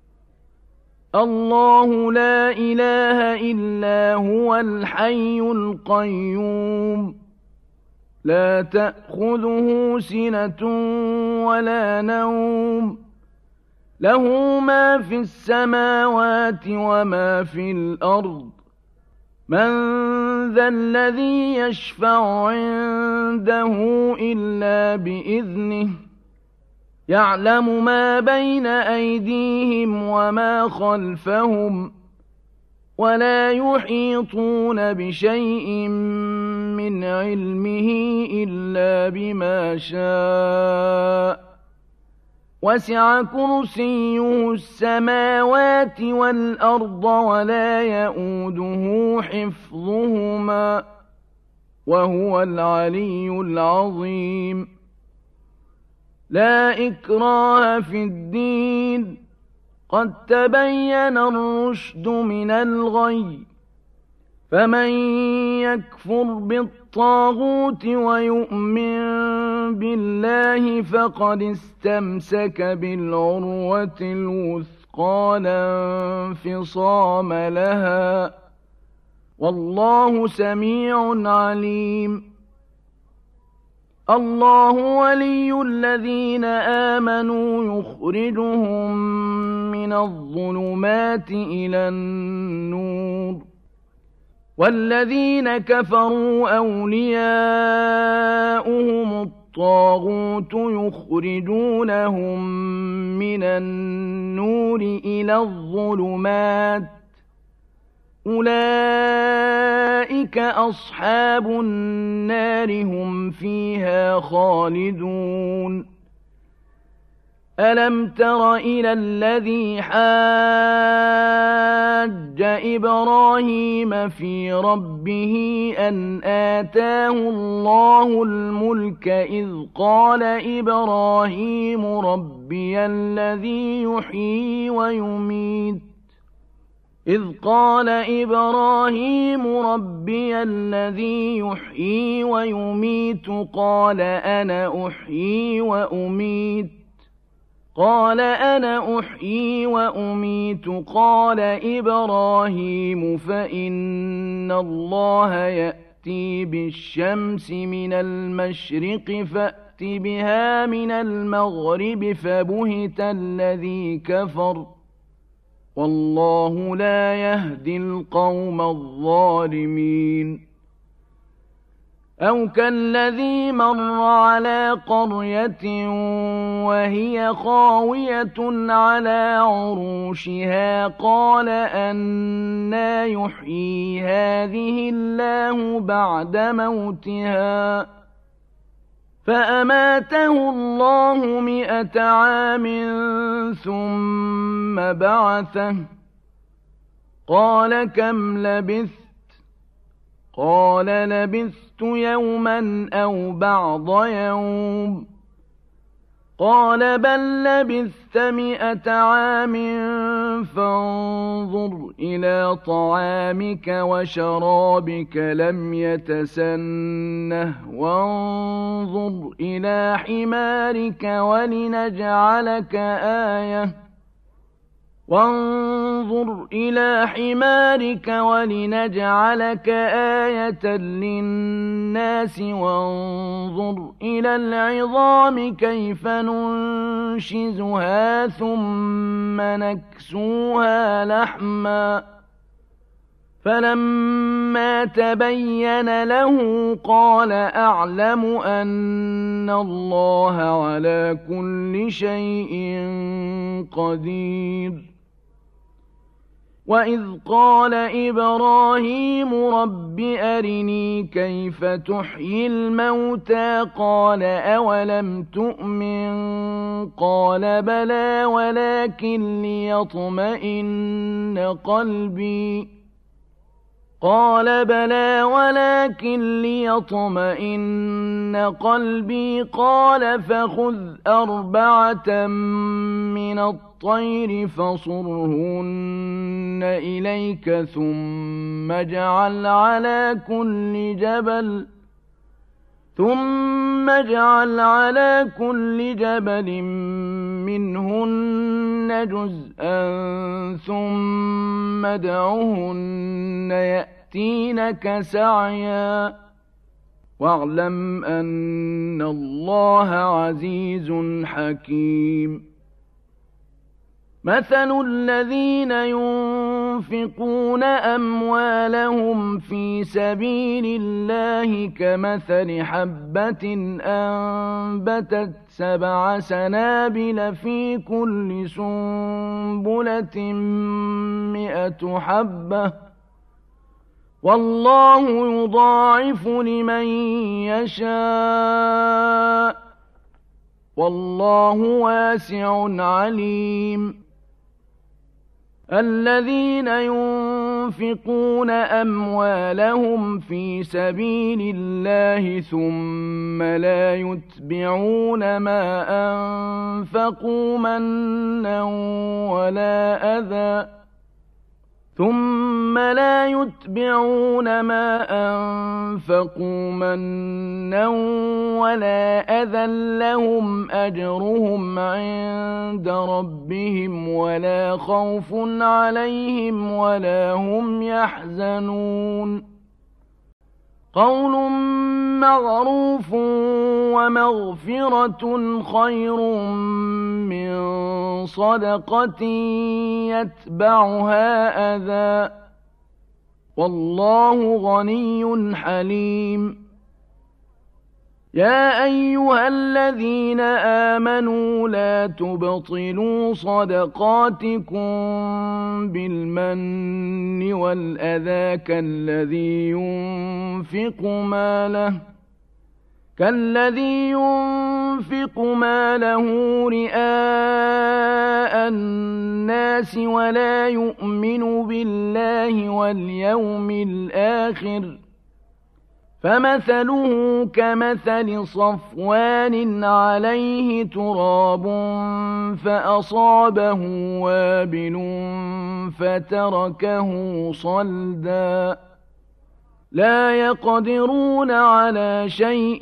الله لا إله إلا هو الحي القيوم لا تأخذه سنة ولا نوم له ما في السماوات وما في الأرض من ذا الذي يشفع عنده إلا بإذنه يعلم ما بين أيديهم وما خلفهم ولا يحيطون بشيء من علمه إلا بما شاء وسع كرسيه السماوات والأرض ولا يئوده حفظهما وهو العلي العظيم. لا إكراه في الدين قد تبين الرشد من الغي فمن يكفر بالطاغوت ويؤمن بالله فقد استمسك بالعروة الوثقى لا انفصام لها والله سميع عليم. الله ولي الذين آمنوا يخرجهم من الظلمات إلى النور والذين كفروا أولياؤهم الطاغوت يخرجونهم من النور إلى الظلمات أولئك أصحاب النار هم فيها خالدون. ألم تر إلى الذي حاج إبراهيم في ربه أن آتاه الله الملك إذ قال إبراهيم ربي الذي يحيي ويميت إذ قال إبراهيم ربي الذي يحيي ويميت قال أنا أحيي وأميت قال أنا أحيي وأميت قال إبراهيم فإن الله يأتي بالشمس من المشرق فأت بها من المغرب فبهت الذي كفر والله لا يهدي القوم الظالمين. أو كالذي مر على قرية وهي خاوية على عروشها قال أنى يحيي هذه الله بعد موتها فأماته الله مئة عام ثم بعثه قال كم لبثت قال لبثت يوما أو بعض يوم قال بل لبثت مئة عام فانظر إلى طعامك وشرابك لم يتسنه وانظر إلى حمارك ولنجعلك آية وانظر إلى حمارك ولنجعلك آية للناس وانظر إلى العظام كيف ننشزها ثم نكسوها لحما فلما تبين له قال أعلم أن الله على كل شيء قدير. وإذ قال إبراهيم رب أرني كيف تحيي الموتى قال أولم تؤمن قال بلى ولكن ليطمئن قلبي قال بلى ولكن ليطمئن قلبي قال فخذ أربعة من الطير فصرهن إليك ثم اجعل على كل جبل ثم اجعل على كل جبل منهن جزءا ثم ادعهن يأتينك سعيا واعلم أن الله عزيز حكيم. مثل الذين ينفقون أموالهم في سبيل الله كمثل حبة أنبتت سبع سنابل في كل سنبلة مئة حبة والله يضاعف لمن يشاء والله واسع عليم الذين ينفقون أموالهم في سبيل الله ثم لا يتبعون ما أنفقوا منا ولا أذى ثم لا يتبعون ما أنفقوا منا ولا أذى لهم أجرهم عند ربهم ولا خوف عليهم ولا هم يحزنون قول معروف ومغفرة خير من صدقة يتبعها أذى والله غني حليم يا أيها الذين آمنوا لا تبطلوا صدقاتكم بالمن والأذى كالذي ينفق ماله كالذي ينفق ماله رئاء الناس ولا يؤمن بالله واليوم الآخر فمثله كمثل صفوان عليه تراب فأصابه وابل فتركه صلدا لا يقدرون على شيء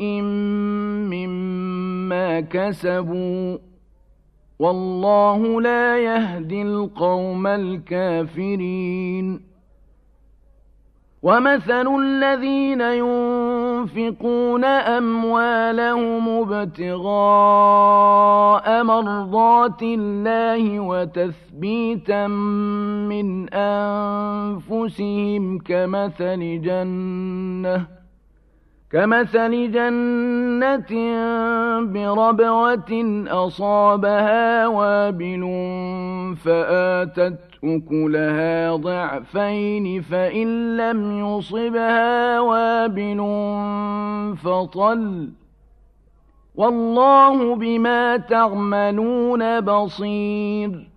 مما كسبوا والله لا يهدي القوم الكافرين ومثل الذين ينفقون أموالهم ابتغاء مرضات الله وتثبيتا من أنفسهم كمثل جنة كمثل جنة بربوة أصابها وابل فآتت أكلها ضعفين فإن لم يصبها وابل فطل والله بما تعملون بصير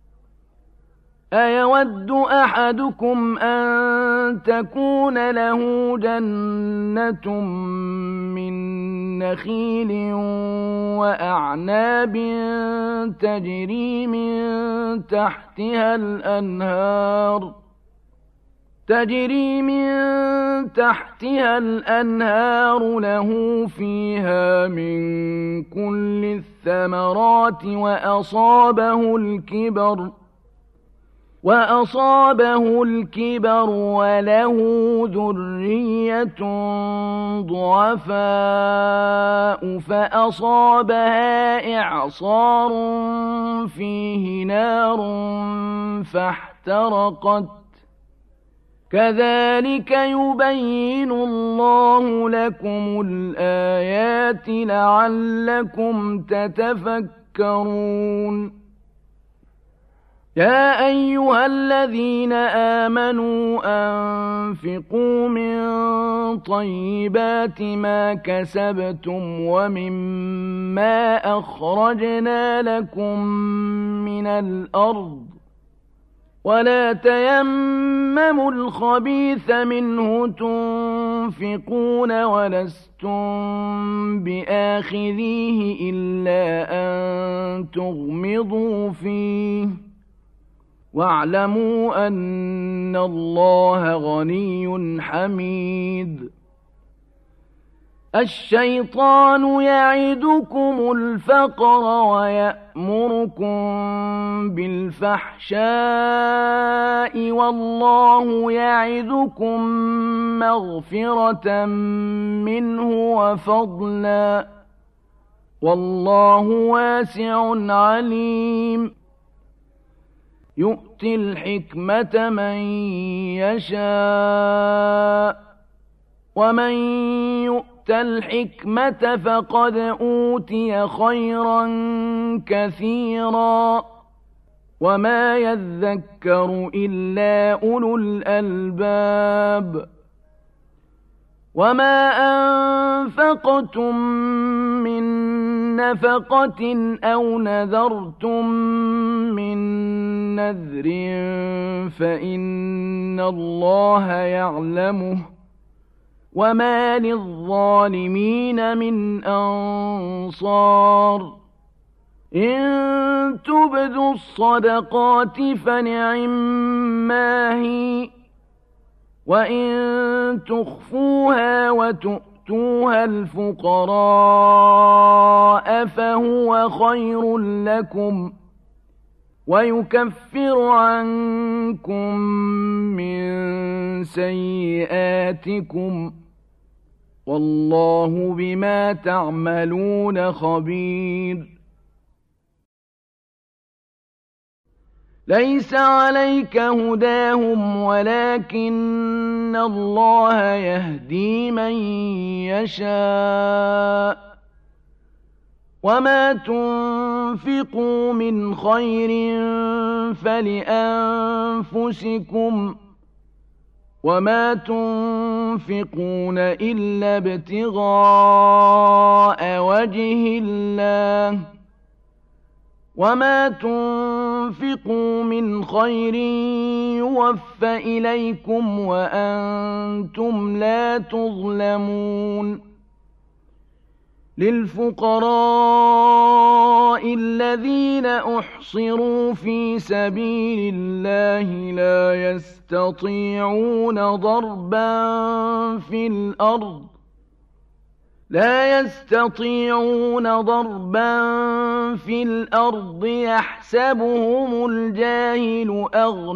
أيود أحدكم أن تكون له جنة من نخيل وأعناب تجري من تحتها الأنهار تجري من تحتها الأنهار له فيها من كل الثمرات وأصابه الكبر وأصابه الكبر وله ذرية ضعفاء فأصابها إعصار فيه نار فاحترقت كذلك يبين الله لكم الآيات لعلكم تتفكرون يا أيها الذين آمنوا أنفقوا من طيبات ما كسبتم ومما أخرجنا لكم من الأرض ولا تيمموا الخبيث منه تنفقون ولستم بآخذيه إلا أن تغمضوا فيه واعلموا أن الله غني حميد الشيطان يعدكم الفقر ويأمركم بالفحشاء والله يعدكم مغفرة منه وفضلا والله واسع عليم يؤتي الحكمة من يشاء ومن يؤت الحكمة فقد أوتي خيرا كثيرا وما يذكر إلا أولو الألباب وما أنفقتم من نفقة أو نذرتم من نذر فإن الله يعلمه وما للظالمين من أنصار إن تبدوا الصدقات فنعما هي وإن تخفوها وتؤتوها الفقراء فهو خير لكم ويكفر عنكم من سيئاتكم والله بما تعملون خبير ليس عليك هداهم ولكن الله يهدي من يشاء وما تنفقوا من خير فلأنفسكم وما تنفقون إلا ابتغاء وجه الله وما تنفقوا من خير يوفى إليكم وأنتم لا تظلمون للفقراء الذين أحصروا في سبيل الله لا يستطيعون ضربا في الأرض لا يستطيعون ضربا في الأرض يحسبهم الجاهل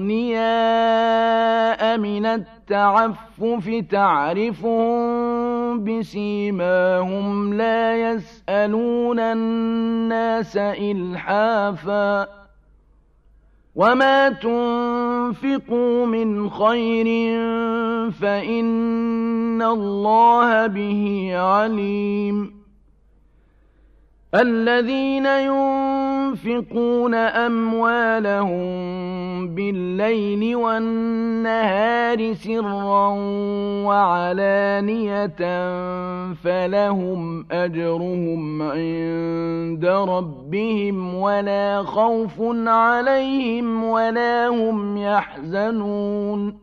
أغنياء من التعفف تعرفهم بسيماهم لا يسألون الناس إلحافا وما تنفقوا من خير فإن الله به عليم الذين ينفقون أموالهم بالليل والنهار سرا وعلانية فلهم أجرهم عند ربهم ولا خوف عليهم ولا هم يحزنون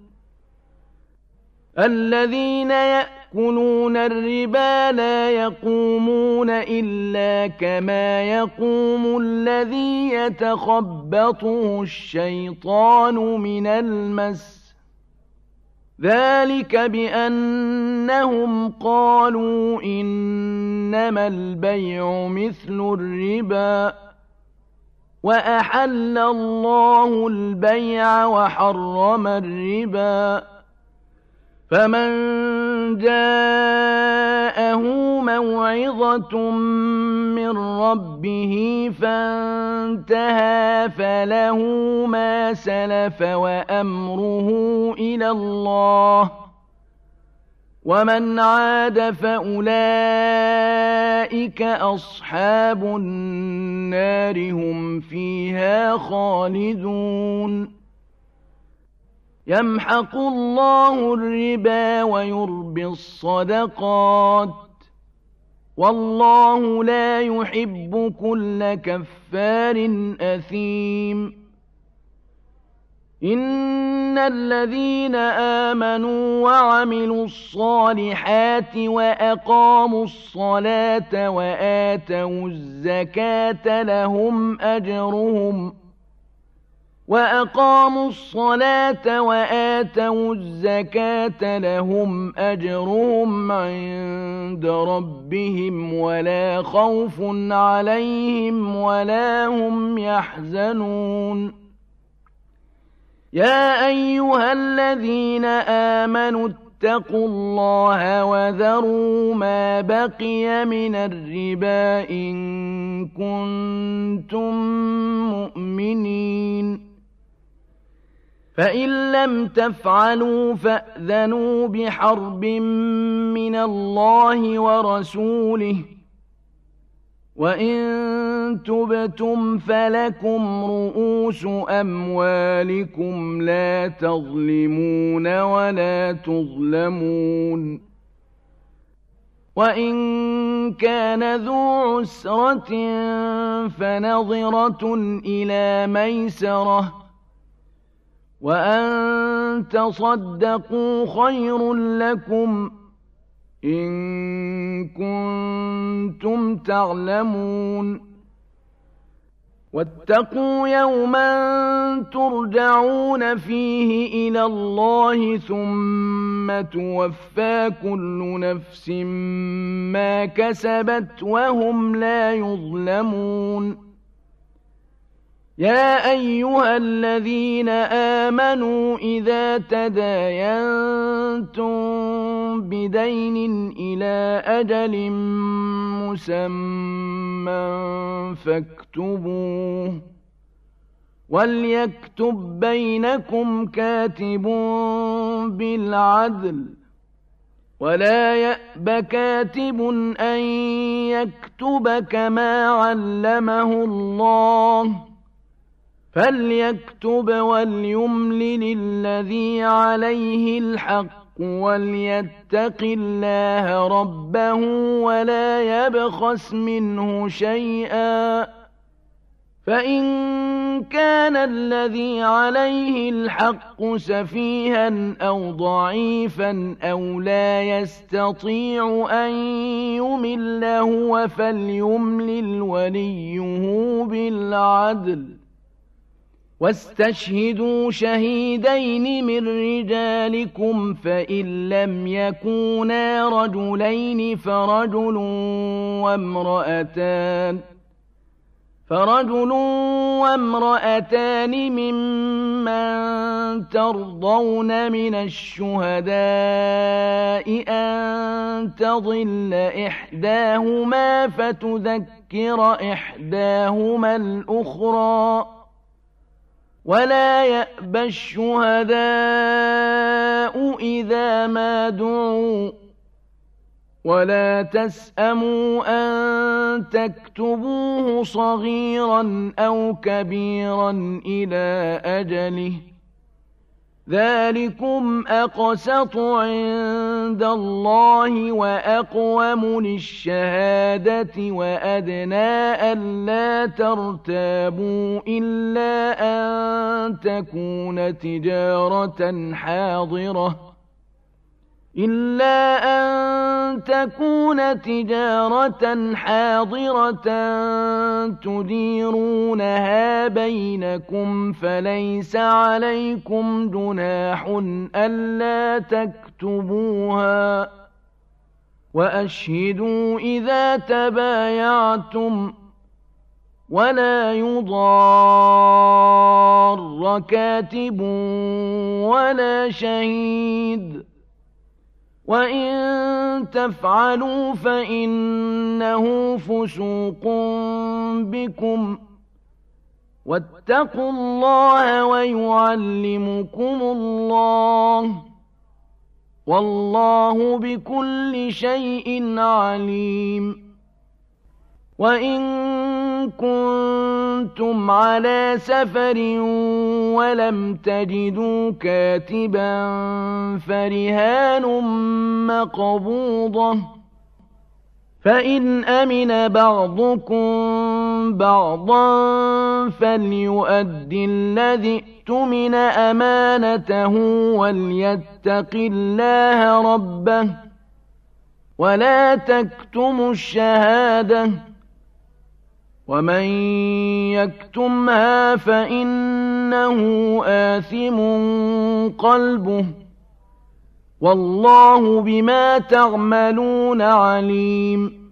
الذين يأكلون الربا لا يقومون إلا كما يقوم الذي يتخبطه الشيطان من المس ذلك بأنهم قالوا إنما البيع مثل الربا وأحل الله البيع وحرم الربا فمن جاءه موعظة من ربه فانتهى فله ما سلف وأمره إلى الله ومن عاد فأولئك أصحاب النار هم فيها خالدون يمحق الله الربا ويربي الصدقات والله لا يحب كل كفار أثيم إن الذين آمنوا وعملوا الصالحات وأقاموا الصلاة وآتوا الزكاة لهم أجرهم وأقاموا الصلاة وآتوا الزكاة لهم أجرهم عند ربهم ولا خوف عليهم ولا هم يحزنون يا أيها الذين آمنوا اتقوا الله وذروا ما بقي من الربا إن كنتم مؤمنين فإن لم تفعلوا فأذنوا بحرب من الله ورسوله وإن تبتم فلكم رؤوس أموالكم لا تظلمون ولا تظلمون وإن كان ذو عسرة فنظرة إلى ميسرة وأن تصدقوا خير لكم إن كنتم تعلمون واتقوا يوما ترجعون فيه إلى الله ثم توفى كل نفس ما كسبت وهم لا يظلمون يا أيها الذين آمنوا إذا تداينتم بدين إلى أجل مسمى فاكتبوه وليكتب بينكم كاتب بالعدل ولا يأب كاتب أن يكتب كما علمه الله فليكتب وليملل الذي عليه الحق وليتق الله ربه ولا يبخس منه شيئا فإن كان الذي عليه الحق سفيها أو ضعيفا أو لا يستطيع أن يمل هو فليملل وليه بالعدل واستشهدوا شهيدين من رجالكم فإن لم يكونا رجلين فرجل وامرأتان فرجل وامرأتان ممن ترضون من الشهداء أن تضل إحداهما فتذكر إحداهما الأخرى ولا يأبى الشهداء إذا ما دعوا ولا تسأموا أن تكتبوه صغيرا أو كبيرا إلى أجله ذلكم أقسط عند الله وأقوم للشهادة وأدنى ألا ترتابوا إلا أن تكون تجارة حاضرة إلا أن تكون تجارة حاضرة تديرونها بينكم فليس عليكم جناح ألا تكتبوها وأشهدوا إذا تبايعتم ولا يضار كاتب ولا شهيد وإن تفعلوا فإنه فسوق بكم واتقوا الله ويعلمكم الله والله بكل شيء عليم وإن كنتم على سفر ولم تجدوا كاتبا فرهان مقبوضة فإن أمن بعضكم بعضا فليؤدي الذي اؤتمن أمانته وليتق الله ربه ولا تكتموا الشهادة ومن يكتمها فإنه آثم قلبه والله بما تعملون عليم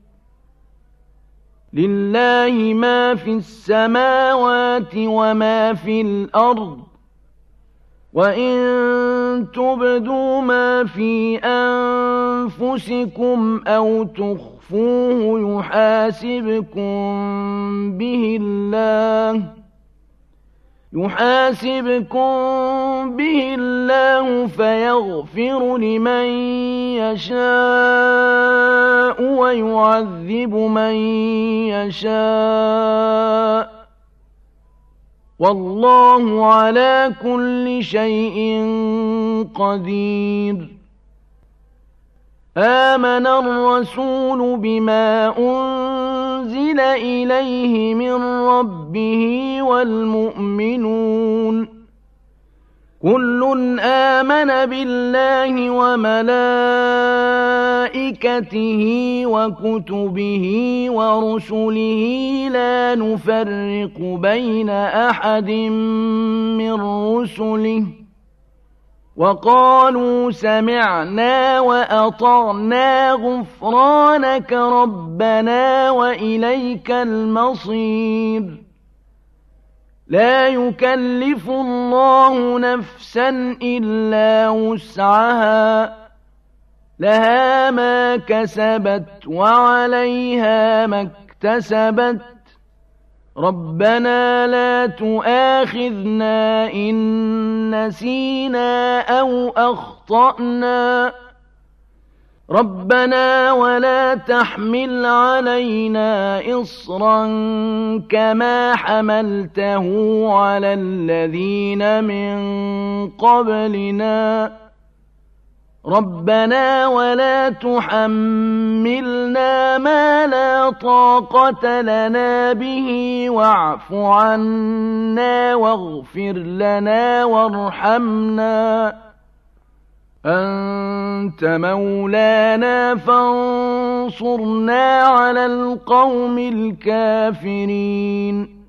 لله ما في السماوات وما في الأرض وإن تبدوا ما في أنفسكم أو تخفوه يحاسبكم به الله يحاسبكم به الله فيغفر لمن يشاء ويعذب من يشاء والله على كل شيء قدير آمن الرسول بما أنزل إليه من ربه والمؤمنون كل آمن بالله وملائكته وكتبه ورسله لا نفرق بين أحد من رسله وقالوا سمعنا وأطعنا غفرانك ربنا وإليك المصير لا يكلف الله نفسا إلا وسعها لها ما كسبت وعليها ما اكتسبت ربنا لا تؤاخذنا إن نسينا أو أخطأنا ربنا ولا تحمل علينا إصرا كما حملته على الذين من قبلنا ربنا ولا تحملنا ما لا طاقة لنا به واعف عنا واغفر لنا وارحمنا أنت مولانا فانصرنا على القوم الكافرين